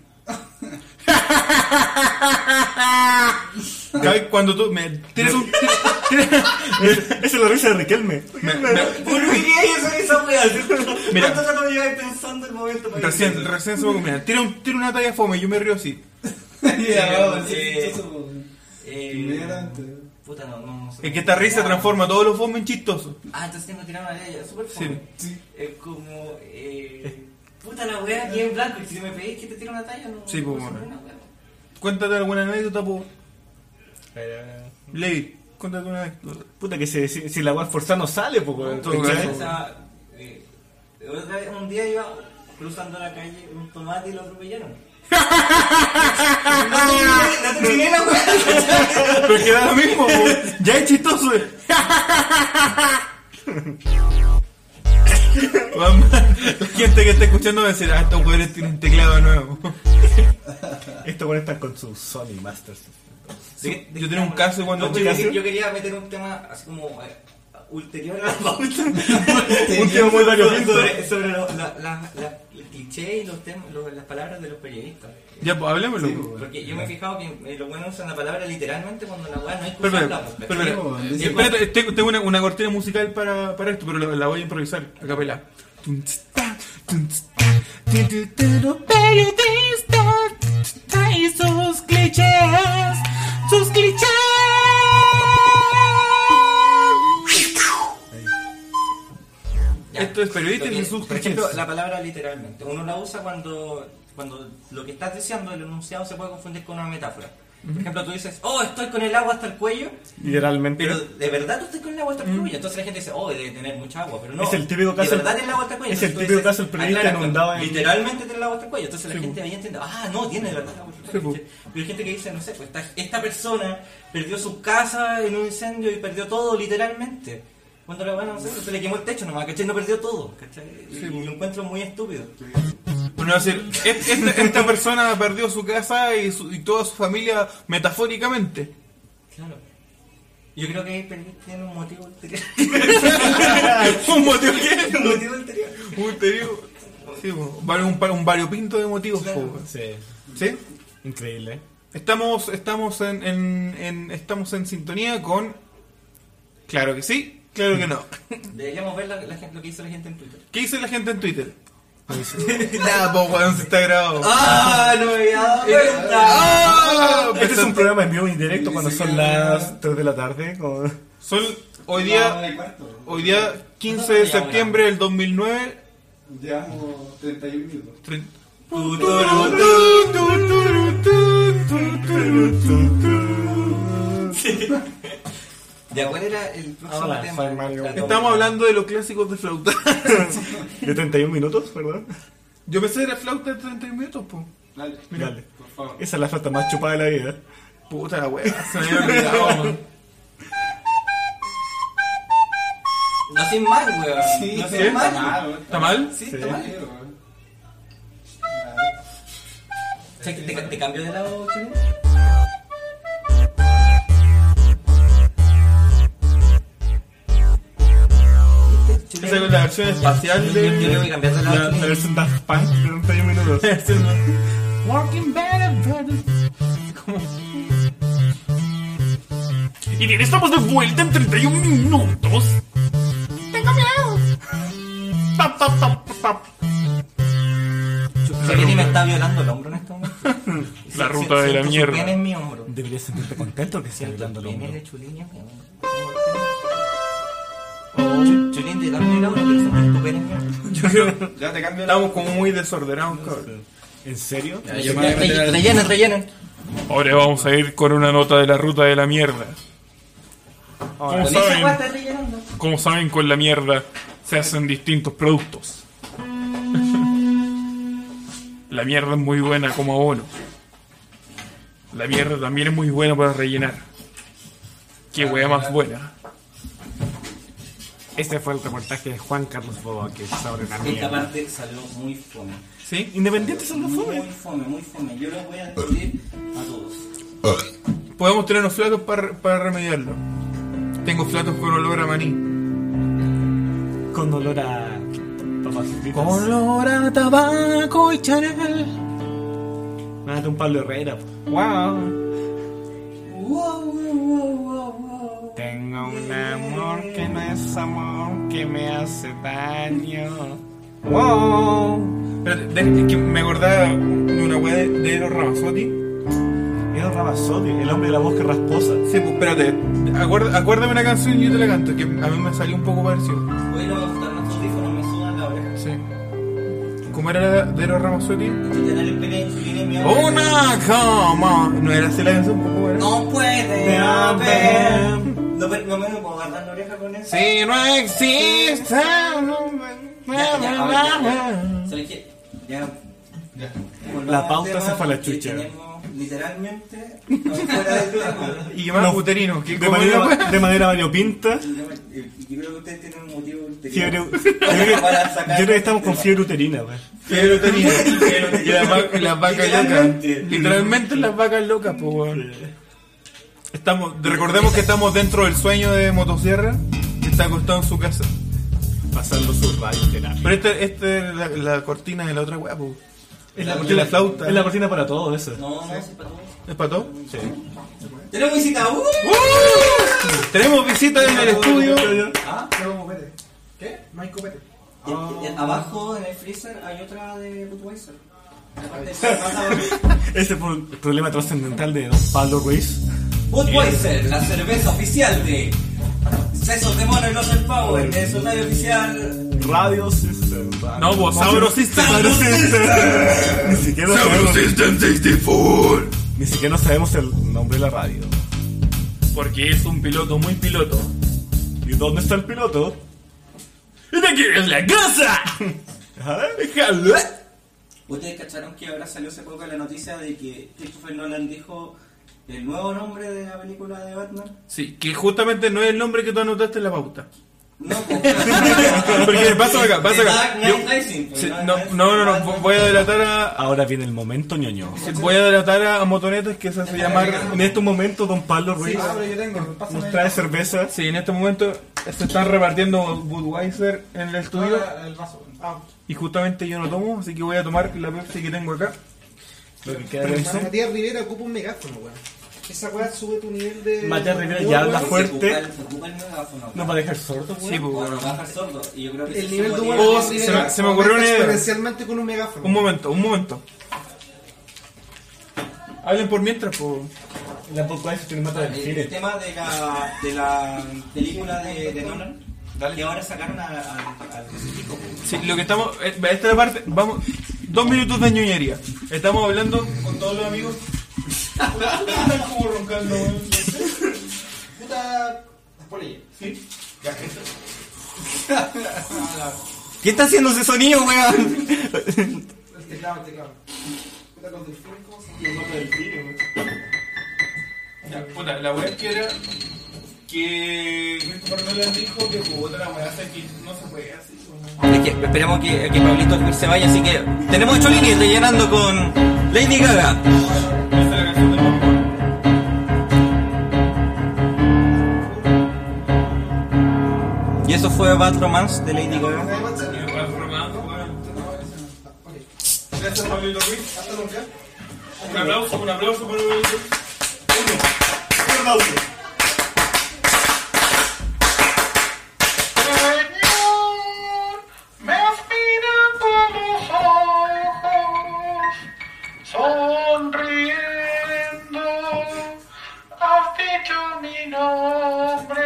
Cada vez cuando tú me tienes un. Esa es la risa de Riquelme. me- me- ¿Por qué querías hacer esa wea? Mira. ¿Cuánto rato me lleváis pensando el momento para recién, decirlo? recién se me ocurrió. Tira, un, tira una talla fome y yo me río así. Ya, vamos, eh, sí, chistoso, po. Eh, Inmediatamente. puta, no, no, no sé. Es que esta risa transforma todos los fome en chistosos. Ah, entonces tengo que tirar una de ellas, súper Sí. fome. Sí. Es como. Eh, puta la wea aquí en blanco. Y si me pedís que te tire una talla, no. Sí, no pues, sé bueno. una wea. Cuéntate alguna anécdota, po. Eh, Levi, cuéntate una anécdota. Puta que si, si, si la weá forzada no sale, pues weón. todo ¿cachai? caso. O sea, eh, otra vez, un día iba cruzando la calle un tomate y lo atropellaron. No terminé- no terminé la wea. Pero queda lo mismo, po. Ya es chistoso. Vamos, la gente que está escuchando va a decir, ah, estos güeyes tienen teclado nuevo. Esto conectan con su Sony Masters. ¿De qué- de Yo qué tenía un estamos caso cuando hablando? No, pero chico. yo, yo quería meter un tema así como eh, ulterior a la pauta. Un tema muy variopinto. sobre, sobre lo- la, la, la, el cliché y los temas, los- las palabras de los periodistas. Ya, pues hablemoslo. Sí, pues. pues. Porque yo me he fijado que eh, los buenos usan la palabra literalmente cuando la weá no hay que Pero, pero, usarla. pues, pero, ¿cachai? pero, Sí, Y es espérate, tengo, tengo una, una cortina musical para, para esto, pero la, la voy a improvisar a capela. Tum, tss, ta, tum, tss, ta, tu, tu, tu, tu, periodistas, ta, y sus clichés, sus clichés. Ya. Esto es periodista Lo y que- sus Por ejemplo, clichés. la palabra literalmente. Uno la usa cuando, cuando lo que estás diciendo, el enunciado, se puede confundir con una metáfora. Por ejemplo, tú dices, oh, estoy con el agua hasta el cuello, Literalmente. pero de verdad tú estás con el agua hasta el cuello. Entonces la gente dice, oh, debe tener mucha agua, pero no. Es el típico caso- De verdad tiene el agua hasta el cuello. es el Entonces tú típico dices, caso del periodista ah, claro, inundado en- Literalmente tiene el agua hasta el cuello. Entonces la Sí, gente po. ahí entiende, ah, no, tiene de verdad el agua hasta el Sí, cuello. Pero hay gente que dice, no sé, pues esta, esta persona perdió su casa en un incendio y perdió todo literalmente. Cuando la van a hacer, se le quemó el techo nomás, ¿cachai? No perdió todo, ¿cachai? Y, y lo encuentro muy estúpido. Bueno, es decir, es- esta, esta persona perdió su casa y, su- y toda su familia metafóricamente. Claro. Yo creo que ahí tiene un motivo ulterior. ¿Un motivo qué? un motivo ulterior. Un motivo. Sí, po, vale un, pa- un variopinto de motivos. Claro. po. Sí. ¿Sí? Increíble. Estamos, estamos en, en, en- estamos en sintonía con. Claro que sí, claro que no. Deberíamos ver la, la gente- lo que hizo la gente en Twitter. ¿Qué dice la gente en Twitter? Nada, po, weón, se está grabado. ¡Ah! No me había dado cuenta. ¡Ah! Este es un programa en vivo y directo cuando son las tres de la tarde. Como... Son hoy No, día, no hay cuarto. hoy día quince de septiembre del dos mil nueve. Llevamos treinta y un minutos. tre- ¿Ya cuál era el próximo Hola, tema? soy Mario. La Estamos hablando de los clásicos de flauta. De treinta y un minutos, ¿verdad? Yo pensé que era flauta de treinta y un minutos, po. Dale, Dale. por favor. Esa es la falta más chupada de la vida. Puta la wea, se me había olvidado, man. No sin mal, weón. Sí, no sí, sin mal. mal, ¿Está mal? Sí, Sí. está mal. Sí, weón. O sea, que te, te cambio de lado, Chile. Esa es la versión espacial Yo, yo tengo que de. cambiar de lado. La, la Chile. versión Daft Punk de treinta y un minutos. Walking better, better. Y bien, estamos de vuelta en treinta y un minutos. Tengo miedo. Tap, tap, tap, tap. Chulini me está violando el hombro en este momento. La ruta de la Siento su mierda. pene en mi hombro. Deberías sentirte contento que esté Siento el hablando el pene hombro. de Chulini en mi hombro. Chu- Chulín, de darme el lado, no quiero sentir tu pene en mi hombro. Yo creo. Ya te cambio la. Estamos como muy desordenados, cabrón. ¿En serio? Ya, yo me voy a meter al- Rellenen, rellenen. Ahora vamos a ir con una nota de la ruta de la mierda. Como Con esa saben, weá estás rellenando. como saben, con la mierda se hacen distintos productos. La mierda es muy buena como abono. La mierda también es muy buena para rellenar. Qué wea más buena. Este fue el reportaje de Juan Carlos Bodoque sobre la Esta mierda. parte salió muy fome. ¿Sí? Independientes son los Muy fome. fome, muy fome. Yo los voy a despedir a todos. Podemos tener unos flatos para, para remediarlo. Tengo flatos con olor a maní. Con olor a papas fritas. Olor a tabaco y Chanel. Mándate un Pablo Herrera. Wow. Tengo un amor que no es amor, que me hace daño. Wow. Espérate, de- es que me acordaba de una weá de, de Eros Ramazzotti. Eros Ramazzotti, el hombre de la voz que rasposa. Sí, pues espérate. Acuérdame, acuérdame una canción y yo te la canto, que a mí me salió un poco parecido. Hoy no me gustan los audífonos, me sudan la oreja. Sí. ¿Cómo era la de Eros Ramazzotti? Si tener el pene de Chulín en mi hombro. Una cama. ¿No era así la canción un poco? ¿Era? No puede haber. No, me- no me lo puedo guardar la oreja con eso. Si no existe. Ya, ya, ahora, ya, ya. ¿Sabes qué? Ya. Ya. volvamos La al pauta tema se fue a la porque chucha. Tenemos literalmente fuera del tema. Y que más No. uterino. Que De como manera, era- de manera variopinta. Y yo creo que ustedes tienen un motivo ulterior. Fiebre, yo, creo Para que, sacar yo creo que estamos este con tema. fiebre uterina, wey. Fiebre uterina. Y las va- y las vacas locas. Literalmente. Literalmente las vacas locas, pues weón. Estamos, recordemos que estamos dentro del sueño de Motosierra. está acostado en su casa. Pasando su radioterapia. Pero esta esta es la, la cortina de la otra weá, po. Es la, de cortina, la flauta. es la cortina para todo eso. No, no, sí, para todo. ¿Es para todo? Sí. Tenemos visita. ¡Uh! Tenemos visita en el estudio. ¿Ah? No, copete. ¿Qué? No hay copete. Y- y abajo en el freezer hay otra de Budweiser. Aparte, se pasa- Ese es el problema trascendental de Don Pablo Ruiz. Budweiser, la cerveza oficial de Sesos de Mono y los del Power, de su radio oficial. Radio System. No, vos, Sauro System. Sauro System. Ni siquiera sabemos, System sesenta y cuatro. ni siquiera sabemos el nombre de la radio. Porque es un piloto muy piloto. ¿Y dónde está el piloto? ¡Y de aquí es la casa! ¿Ustedes cacharon que ahora salió hace poco la noticia de que Christopher Nolan dijo el nuevo nombre de la película de Batman? Sí, que justamente no es el nombre que tú anotaste en la pauta. No, pues. Porque pasa acá, pasa The acá. Dark Yo- Knight Rising, pues, sí, Dark no, Knight no, no, no, Batman. voy a delatar a, Ahora viene el momento ñoño. voy a delatar a Motonetas que se hace llamar. En este momento, Don Pablo Ruiz Ah, pero yo tengo. Pásame. nos trae cerveza. Sí, en este momento se están repartiendo Budweiser en el estudio Ah, el vaso. Ah, y justamente yo no tomo, así que voy a tomar la Pepsi que tengo acá. Lo que queda de Permiso. la Matías Rivera ocupa un megáfono, weón. Esa weá sube tu nivel de. Matías Rivera de- ya habla weón. fuerte. Se ocupa el- se ocupa el megáfono. ¿Nos va a dejar sordo, Sí, weón? pues, Bueno, bueno. va a dejar sordo. Y yo creo que El ese nivel es de su humor motivo. Oh, de se Rivera me- se me ocurrió una idea. exponencialmente con un megáfono. Un momento, un momento. Hablen por mientras, pues. La Budweiser tiene mata del El, cine. el tema de la, de la película de, de Nolan, que ahora sacaron a- a- al Pacífico. Sí, lo que estamos. eh, Esta es la parte. Vamos. Dos minutos de ñoñería. Estamos hablando con todos los amigos. Están como roncando, weón. Puta. Polilla. Sí. Ya, esto. ¿Qué está haciendo ese sonido, weón? El teclado, el teclado. Puta, los delfines, ¿cómo se llama? Ya, puta, la weá que era. Que. Christopher Nolan dijo que puta la weá hasta que no se puede así. weón. Es que esperemos que, que Pablito se vaya, así que tenemos ocho líneas rellenando con Lady Gaga. Esa es la canción del Mambo. Y eso fue Bad Romance de Lady Gaga. Y me parece romántico, weón. Gracias, Pablito Ruiz. Hasta nunca. Un aplauso, un aplauso para Pablito Ruiz. Un aplauso. Señor, me has mirado a los ojos, sonriendo, has dicho mi nombre.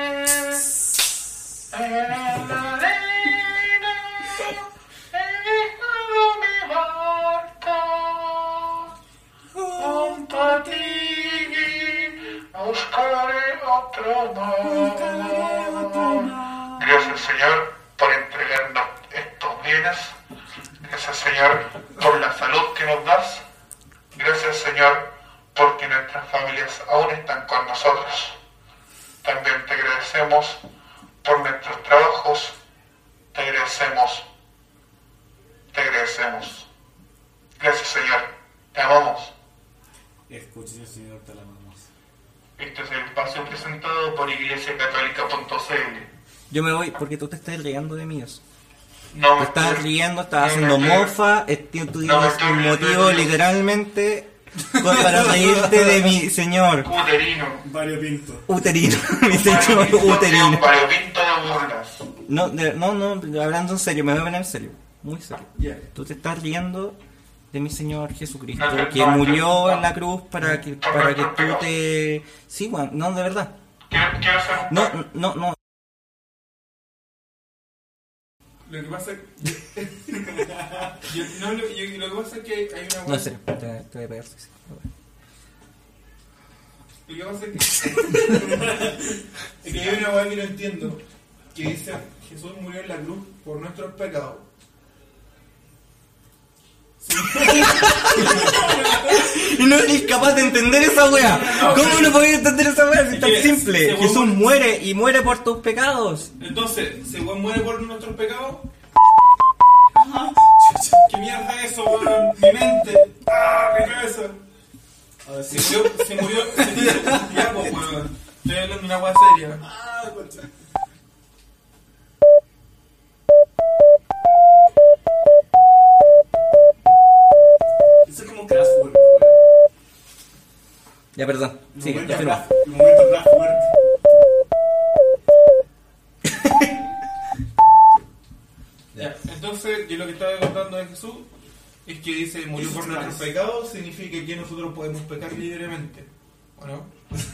En la arena he dejado mi barca, junto a ti buscaré otro mar. Gracias, Señor, por entregarnos estos bienes. Gracias, Señor, por la salud que nos das. Gracias, Señor, porque nuestras familias aún están con nosotros. También te agradecemos por nuestros trabajos. Te agradecemos. Te agradecemos. Gracias, Señor. Te amamos. Escuche, señor, te la amamos. Este es el espacio presentado por iglesia católica punto c l. Yo me voy porque tú te estás riendo de mí. eso. No Te me estás estoy- riendo, estás no me haciendo estoy- mofa. eh, Tú No me tienes estoy un riendo motivo de Dios. literalmente para reírte de mi señor Uterino. Mario Pinto. uterino. Mi señor uterino. Variopinto de burlas. No, de- no, no, hablando en serio, me voy a poner en serio. Muy serio. Tú te estás riendo de mi Señor Jesucristo, No, no, que no, murió no. en la cruz para que, para que tú te... Sí, Juan, no, de verdad. Quiero, quiero hacer un No, no, no. Lo que pasa es que. yo, no, lo, yo- lo que pasa es que hay una No weá- sé, te, te voy a pegar. sí, sí. Lo que pasa es que. es que hay una weá que no entiendo. Que dice: Jesús murió en la cruz por nuestros pecados. Y no eres capaz de entender esa wea. ¿Cómo no podías entender esa wea si es tan que simple? se- se Jesús vuelve- muere y muere por tus pecados. Entonces, ¿se weón muere por nuestros pecados? ¿Qué mierda es eso, weón? Mi mente. ¡Ah, mi cabeza! Se murió, se murió, se murió. Ya, pues, weón. Estoy hablando de una weá seria. Ya, perdón. El Sigue, momento continúa. Black- el momento Black Muerte. Ya, entonces, yo lo que estaba contando de Jesús es que dice, murió por nuestros pecados, significa que nosotros podemos pecar libremente, ¿o no?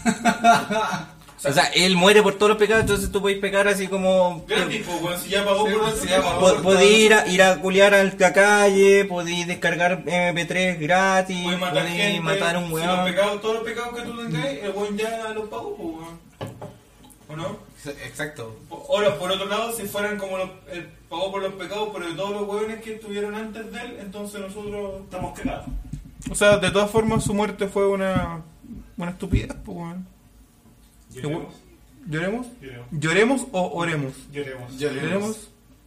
O sea, él muere por todos los pecados, entonces tú podés pecar así como... Gratis, pues, bueno, si ya pagó Sí, por pues, nuestros si ya pecados. pagó. Po- Podéis ir a, ir a culiar a la calle, podéis descargar M P tres gratis, Puede matar podéis gente, matar a un si los weón. pecados, todos los pecados que tú tengáis, el weón ya los pagó, pues, weón. ¿O no? Exacto. Ahora, por otro lado, si fueran como los, el pagó por los pecados, pero de todos los weones que estuvieron antes de él, entonces nosotros... Estamos cagados. O sea, de todas formas, su muerte fue una, una estupidez, pues, weón. Lloremos. ¿Lloremos? Lloremos. ¿Lloremos o oremos? Lloremos. ¿Lloremos?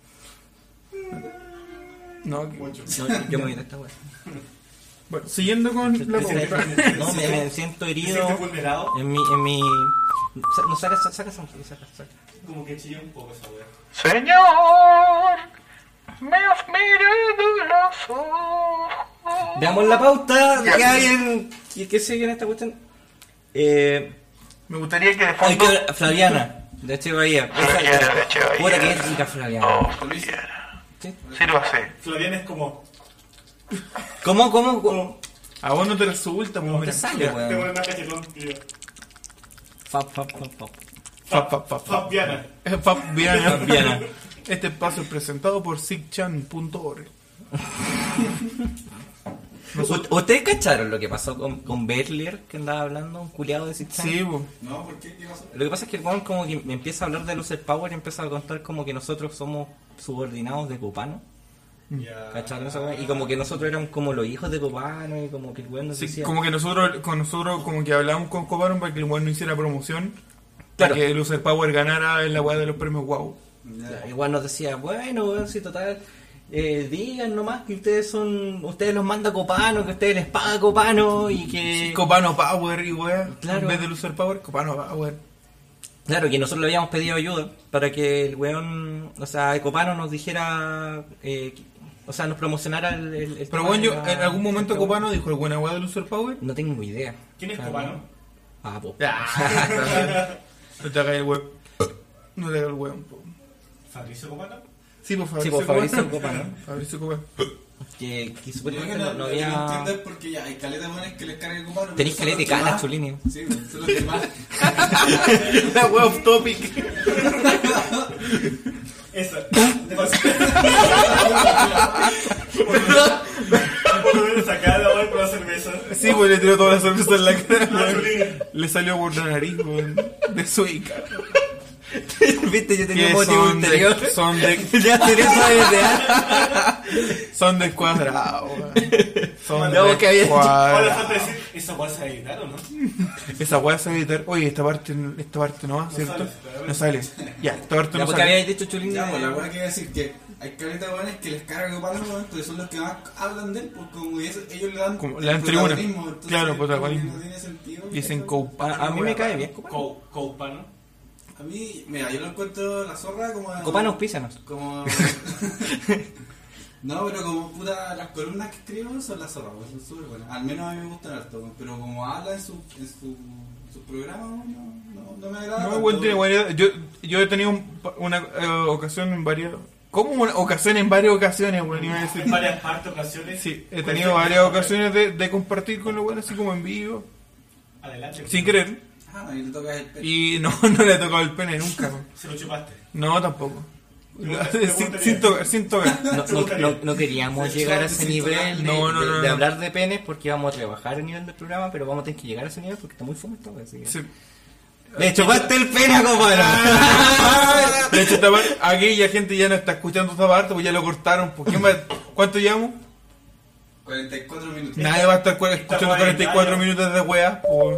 No, que- Mucho. No, yo me voy de esta weá. bueno, siguiendo con la pauta. No, me, me siento ¿Te herido sientes vulnerado? en mi... En mi... Sa- No, saca, saca, saca, saca, saca, saca. Como que chilla un poco esa wea. Señor, me has mirado los ojos. Veamos la pauta Ya. que hay en... ¿Qué, qué sigue en esta cuestión? Eh... Me gustaría que de Hay fondo... que... Flaviana, de Echevarría. Flaviana de Echevarría. Puta que es rica Flaviana. Oh, Flaviana. ¿Sí? Sírvase. Flaviana es como. ¿Cómo, cómo? cómo? como A vos no te resulta, pues, ¿Qué mira. sale, te weón? pone más cachetón que yo. Fap, fap, fap, fap. Fap, fap, fap, fap. Fabiana. Es Fap Viana. Fabiana. Este espacio es presentado por sigchan punto org. U- ¿Ustedes cacharon lo que pasó con, con Berlier, que andaba hablando, un culiado de Sitchan? Sí, pues. No, ¿por qué? ¿Qué pasó? Lo que pasa es que el weón como que me empieza a hablar de Loser Power y empieza a contar como que nosotros somos subordinados de Copano. Ya. ¿Cacharon esa weá? Y como que nosotros éramos como los hijos de Copano y como que el weón nos Sí, decía... como que nosotros, con nosotros como que hablábamos con Copano para que el weón no hiciera promoción. Claro. Para que el Loser Power ganara en la weá de los premios Wow. Ya, igual nos decía, bueno, weón, si total, eh, digan nomás que ustedes son, ustedes los manda Copano, que ustedes les paga Copano y que... Copano Power y weá. Claro. En vez de Loser Power, Copano Power. Claro, que nosotros le habíamos pedido ayuda para que el weón, o sea, Copano nos dijera, eh, que- o sea, nos promocionara el... el- el Pero tema bueno, de yo, la- en algún momento el- Copano dijo alguna weá de Loser Power. No tengo idea. ¿Quién es O sea, Copano? Ah, po. No te hagas el web. No te hagas el web. ¿Fabricio Copano? Sí, por Sí, Fabricio por Fabricio Copano. Copano. Fabricio Copano. Que, que Yo creo supuestamente que no, no, no lo que no entiendo había... es porque ya hay caleta de buenas que les carga el copano. Tenéis caleta de canas, Chulini. Sí, pues, son los que más. La web off topic. Esa. De fácil. Por lo menos sacar la wea con la cerveza. Sí, pues le tiró toda la cerveza en la cara. Ah, weón. Chulini. Le salió por la nariz, weón, de su hija. Viste, yo tenía Que un motivo son interior. de, son de, Ya tenía esa idea. son descuadrados, weón. Son No, que había- Ahora falta descuadrados. decir, ¿esa wea se va a editar o no? Esa weá se va a editar. Oye, esta parte, esta parte no va, ¿cierto? sale, pero- No sale. Ya, esta parte Ya, no porque sale. habíais dicho Chulini. Ya, pues la buena quiere decir que hay caleta de buenas que les carga el copano, weón, pero son los que más hablan de él, porque como eso- ellos le dan. Como le dan el tribuna. protagonismo, entonces, Claro, como que protagonismo. No tiene sentido. Dicen ¿cachai? Copano. A, a mí me cae bien, Copano. Co- Copano. A mí, mira, yo lo encuentro la zorra como. Copano, auspícianos. Como. No, pero como puta, las columnas que escribo son las zorras, pues, son súper buenas. Al menos a mí me gustan harto, pues, pero como habla en su, en su, su programa, no, no, no me agrada. No, tanto. igual tiene buena idea. Yo, yo he tenido un- una eh, ocasión en varias. ¿Cómo una ocasión en varias ocasiones, weón? Iba a decir. En varias partes, ocasiones. Sí, he Puede tenido ser- varias ocasiones de, de compartir con los buenos, así como en vivo, Adelante. sin querer. Ah, ahí le toca el pelo. Y no, no le he tocado el pene nunca, weón. Se lo chupaste. No, tampoco. Me gustaría. sin, sin tocar, sin tocar. No, no, no- no queríamos Sí, llegar a sí, ese sí, nivel de, no, no, de- no, de no. hablar de penes porque íbamos a rebajar el nivel del programa, pero vamos a tener que llegar a ese nivel porque está muy fome esta wea, así que- Sí. Le chupaste el pene, compadre. De hecho, esta parte- aquella gente ya no está escuchando esta parte, pues ya lo cortaron. ¿Por qué más? ¿Cuánto llevamos? cuarenta y cuatro minutos. Nadie va a estar cu- escuchando guay, cuarenta y cuatro nadie. minutos de weá. pues.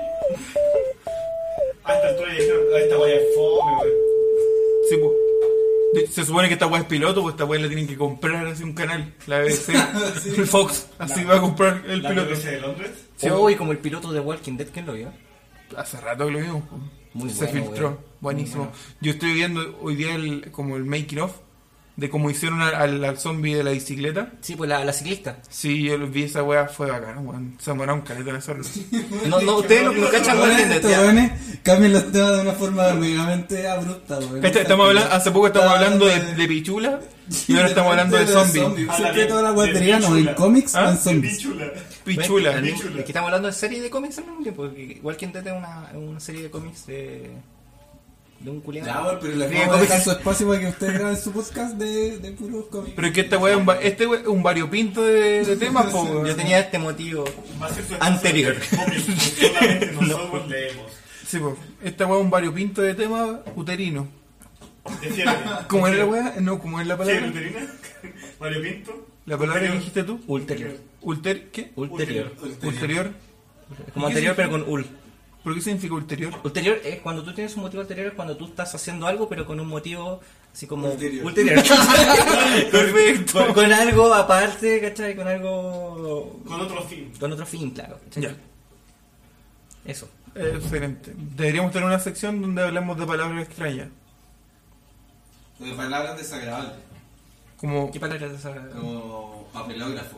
A esta altura ya dijeron, "Ah, esta wea es fome, wey". Sí, pues. De- Se supone que esta weá es piloto, pues esta weá le tienen que comprar así un canal. La B B C, Sí. el Fox, así va a comprar el La piloto. B B C de Londres. Sí, Uy, como el piloto de Walking Dead, ¿quién lo vio? Hace rato que lo vimos. pues. Muy Se bueno, filtró. weón. Buenísimo. Muy bueno. Yo estoy viendo hoy día el, como el making of de cómo hicieron al, al, al zombie de la bicicleta. Sí, pues la, la ciclista. Sí, yo vi esa weá, fue bacán, weón. Se demoraron caleta en hacerlo. No, no, ustedes no, no cachan más bien Estos weones cambian los temas de una forma megamente abrupta, weón. ¿Cachai? Estamos hablando, hace poco estamos hablando de, de pichula y ahora estamos hablando de zombie. Siempre toda la guatería, no, en cómics o ¿Ah? en zombies. Pichula. Pichula. Al mismo- Es que estamos hablando de serie de cómics al mismo tiempo. Porque igual que Entete es una, una serie de cómics de. de un culiado. Ya, weón, pero le Serie de vamos a dejar cómics. su espacio para que ustedes graben su podcast de, de puros cómics. Pero es que esta weá es un, va- este weá es un variopinto de, de temas, po, weón. Yo tenía este motivo. Va a ser su Anterior. cómics, solamente nosotros leemos. Sí, po. Esta weá es un variopinto de temas uterino. Decía, ¿Cómo era la weá? No, ¿cómo es la ¿Sí, palabra? Luterina? Mario Pinto. ¿La palabra que dijiste tú? Ulterior. Ulter... ¿Qué? Ulterior. Ulterior. Como anterior, pero con ul. ¿Por qué significa ulterior? Ulterior es cuando tú tienes un motivo ulterior, es cuando tú estás haciendo algo, pero con un motivo así como. Ulterior. Ulterior. Perfecto. con, con algo aparte, ¿cachai? Con algo. Con otro fin. Con otro fin, claro. ¿cachai? Ya. Eso. Excelente. Deberíamos tener una sección donde hablemos de palabras extrañas. De palabras desagradables, Como... ¿Qué palabra es esa? como papelógrafo.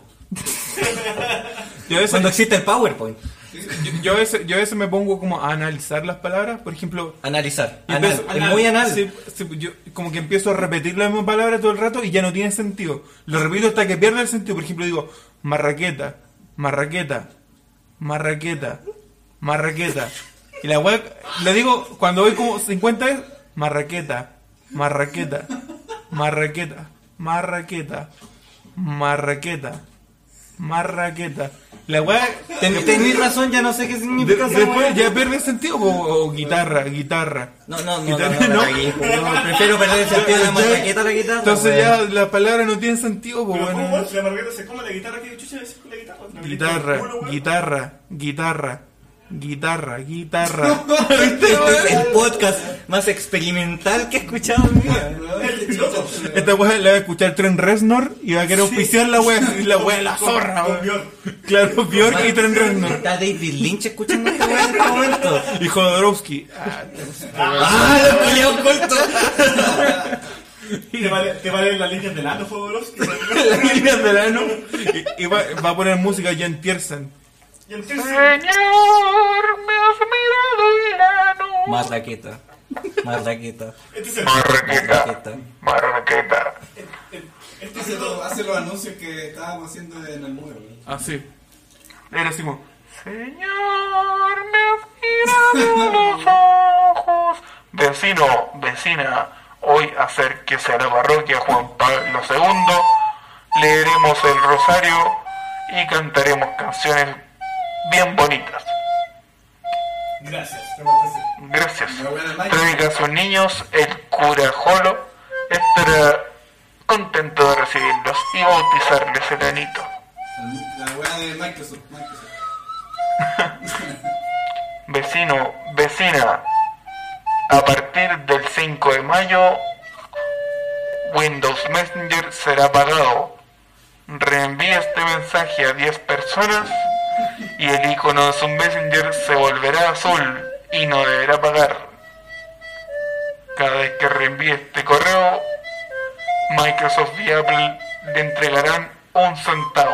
Yo a veces, Cuando existe el PowerPoint. yo, yo a veces, yo a veces me pongo como a analizar las palabras. Por ejemplo... Analizar. y Anal. empiezo- Es muy anal. Sí, sí, yo como que empiezo a repetir la misma palabra todo el rato y ya no tiene sentido. Lo repito hasta que pierde el sentido. Por ejemplo, digo marraqueta, marraqueta, marraqueta, marraqueta. Y la weá, le digo cuando voy como cincuenta veces, marraqueta, marraqueta, marraqueta, marraqueta, marraqueta, marraqueta. La weá, Ten- Tenés razón, ya no sé qué de- significa esa después weá. ya pierde el sentido. O, o guitarra, guitarra. No, no, no, no, Guitarra, no, no, ¿no? aquí, yo prefiero perder el sentido de la matraqueta a la guitarra. Entonces weón. ya la palabra no tiene sentido, pues Pero bueno. ¿cómo? La margarita se come la guitarra que chucha decir con la guitarra. ¿No? Guitarra, Culo, weón. guitarra, guitarra, guitarra, guitarra. Este es el podcast más experimental que he escuchado en mi vida. El piloto. Esta weá la va a escuchar Tren Reznor y va a querer auspiciar la weá. Y la weá la zorra, Con weón. Bjork. Claro, Bjork y Tren Reznor. Está David Lynch escuchando esta weá en este momento. Y Jodorowsky. Ah, ¡Ah, lo culiao corto! Te vale, te vale las líneas del ano, Jodorowsky. la línea del ano. Y, y va, va a poner música Jan Tiersen. Y entonces, Señor, me has mirado el ano. Marraqueta. Marraqueta. este es el Marraqueta, marraqueta. Hace los, hace los anuncios que estábamos haciendo en el muro, weón. Así. Era así como. Señor, me has mirado los ojos. Vecino, vecina, hoy acérquese a la parroquia Juan Pablo segundo, leeremos el rosario y cantaremos canciones bien bonitas. Gracias, te falta así. Gracias. La weá del Mike. Traiga a sus niños, el cura Jolo estará contento de recibirlos y bautizarles el anito. La weá de Microsoft. Microsoft. Vecino, vecina, a partir del cinco de mayo, Windows Messenger será apagado. Reenvía este mensaje a diez personas y el icono de su Messenger se volverá azul y no deberá pagar. Cada vez que reenvíe este correo, Microsoft y Apple le entregarán un centavo.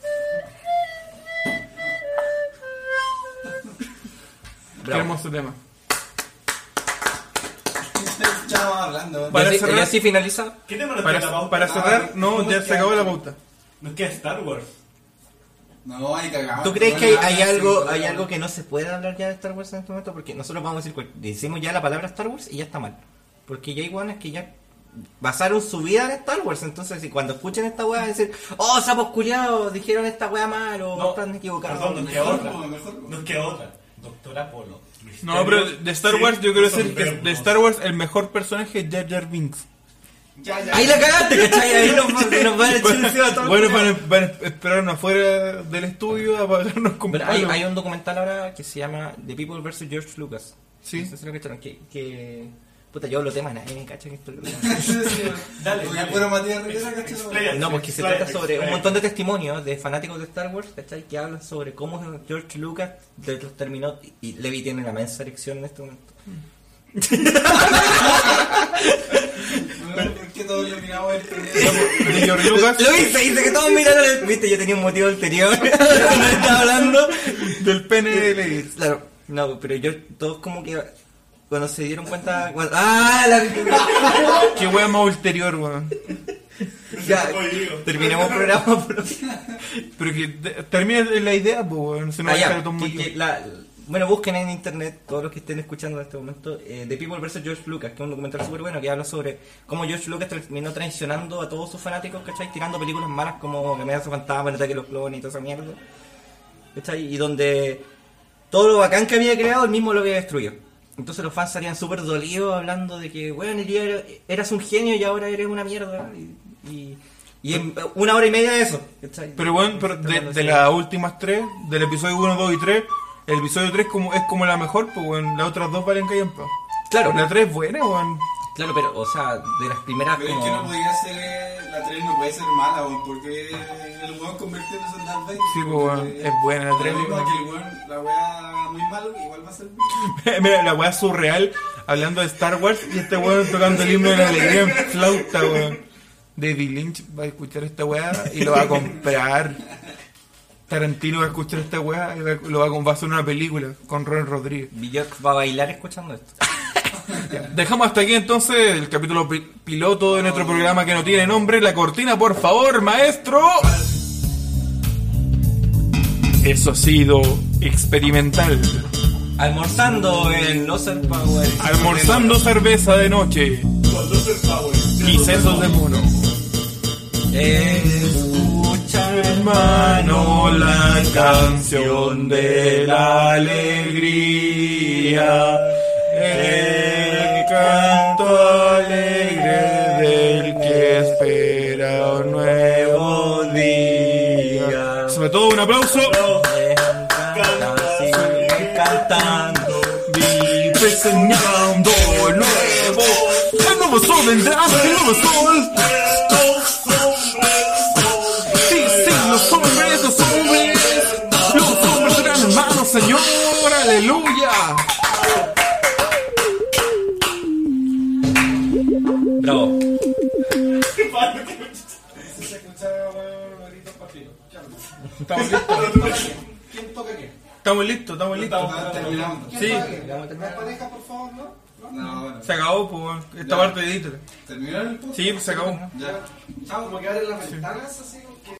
Qué hermoso tema. Estábamos hablando. Para y, así, cerrar- y así finaliza. ¿Qué tema nos queda la Para, pauta? para cerrar, no, ¿cómo ya es se que acabó hay? la pauta. Nos queda Star Wars. No, hay cagado. ¿Tú crees que hay, hay Sí, algo sí, hay sí. algo que no se puede hablar ya de Star Wars en este momento? Porque nosotros vamos a decir, cual- decimos ya la palabra Star Wars y ya está mal. Porque ya hay guanas que ya basaron su vida en Star Wars. Entonces, si cuando escuchen esta weá, van a decir, oh, sapos culiados, dijeron esta weá mal o No, están equivocados. Perdón, nos queda Mejor, otra. po, mejor, po. Nos queda otra. Doctora Polo. No, pero de Star Wars yo quiero decir que Misterios de Star Wars el mejor personaje es Jar Jar Binks. Ya, ya. Ahí la cagaste, ¿cachai? Ahí nos, nos van a echar encima a todos. Bueno, van a, van a esperarnos afuera del estudio a pagarnos con Pero hay, palo. hay un documental ahora que se llama The People versus. George Lucas. Sí. No sé si lo cacharon. Que, que... Puta, yo hablo temas, nadie me cacha que esto lo Dale, Porque dale. fuera Matías Rivera, ¿cachai? Expláyate, No, porque se expláyate, trata sobre un expláyate. montón de testimonios de fanáticos de Star Wars, ¿cachai? Que hablan sobre cómo George Lucas de- los terminó. Y Levi tiene una mensa erección en este momento. ¿Por qué todos lo miramos el tener. De George Lucas, Lo hice, dice que todos miraron el... Viste, yo tenía un motivo anterior. No estaba hablando. del pene de Levis. Claro, no, pero yo, todos como que... Cuando se dieron cuenta... cuando- ¡Ah! La... Qué wea más ulterior, weón. Ya, terminemos el programa, pero... Pero que te- termine la idea, pues, weón. Se nos Ah, va a ya, dejar todo un que- motivo. que la- bueno, busquen en internet, todos los que estén escuchando en este momento, eh, The People versus. George Lucas, que es un documental súper bueno que habla sobre cómo George Lucas terminó traicionando a todos sus fanáticos, ¿cachai? Tirando películas malas como Amenaza Fantasma, El Ataque de los Clones y toda esa mierda, ¿cachai? Y donde todo lo bacán que había creado, él mismo lo había destruido. Entonces los fans salían súper dolidos hablando de que, bueno, eras un genio y ahora eres una mierda. Y, y, y en una hora y media de eso, ¿cachai? Pero bueno, pero de, de las últimas tres, del episodio uno, dos y tres, el episodio tres como, es como la mejor, pues weón. Las otras dos valen callampa. Claro, La tres es buena, weón. claro, pero, o sea, de las primeras Pero es como... que no podía ser. eh, La tres no puede ser mala, weón, porque el weón convirtiéndose en Darth Vader. Sí, pues weón, es buena la tres. Lo mismo que el weón, la weá muy malo, igual va a ser. Mira, la weá surreal, hablando de Star Wars, y este weón tocando el himno de la alegría en flauta, weón. David Lynch va a escuchar esta weá y lo va a comprar. Tarantino va a escuchar esta weá y va, lo va a, va a hacer una película con Ron Rodríguez. Bjork va a bailar escuchando esto. Dejamos hasta aquí entonces el capítulo pi- piloto de nuestro programa que no tiene nombre. La cortina, por favor, maestro. Eso ha sido experimental. Almorzando en Los Power. Almorzando cerveza de noche y sesos de mono. Escucha, Hermano, la canción de la alegría, el canto alegre del que espera un nuevo día. Sobre todo un aplauso. canta, sigue cantando. Vive soñando el nuevo, el nuevo sol vendrá, el nuevo sol. Sí, sí, los hombres, los hombres, los hombres serán hermanos, Señor, aleluya. Bravo. Se escuchaba, weón, gritos partidos. Estamos listos, ¿Quién toca qué? estamos listos, estamos listos. Ah, terminamos. ¿Quién Sí. toca qué? ¿Las parejas, por favor, no? ¿No? No, bueno. Se acabó, pues, weón. esta Ya. parte de edítala. ¿Terminaron el podcast? Sí, pues se acabó. Ya. Chao, como que abren las ventanas así.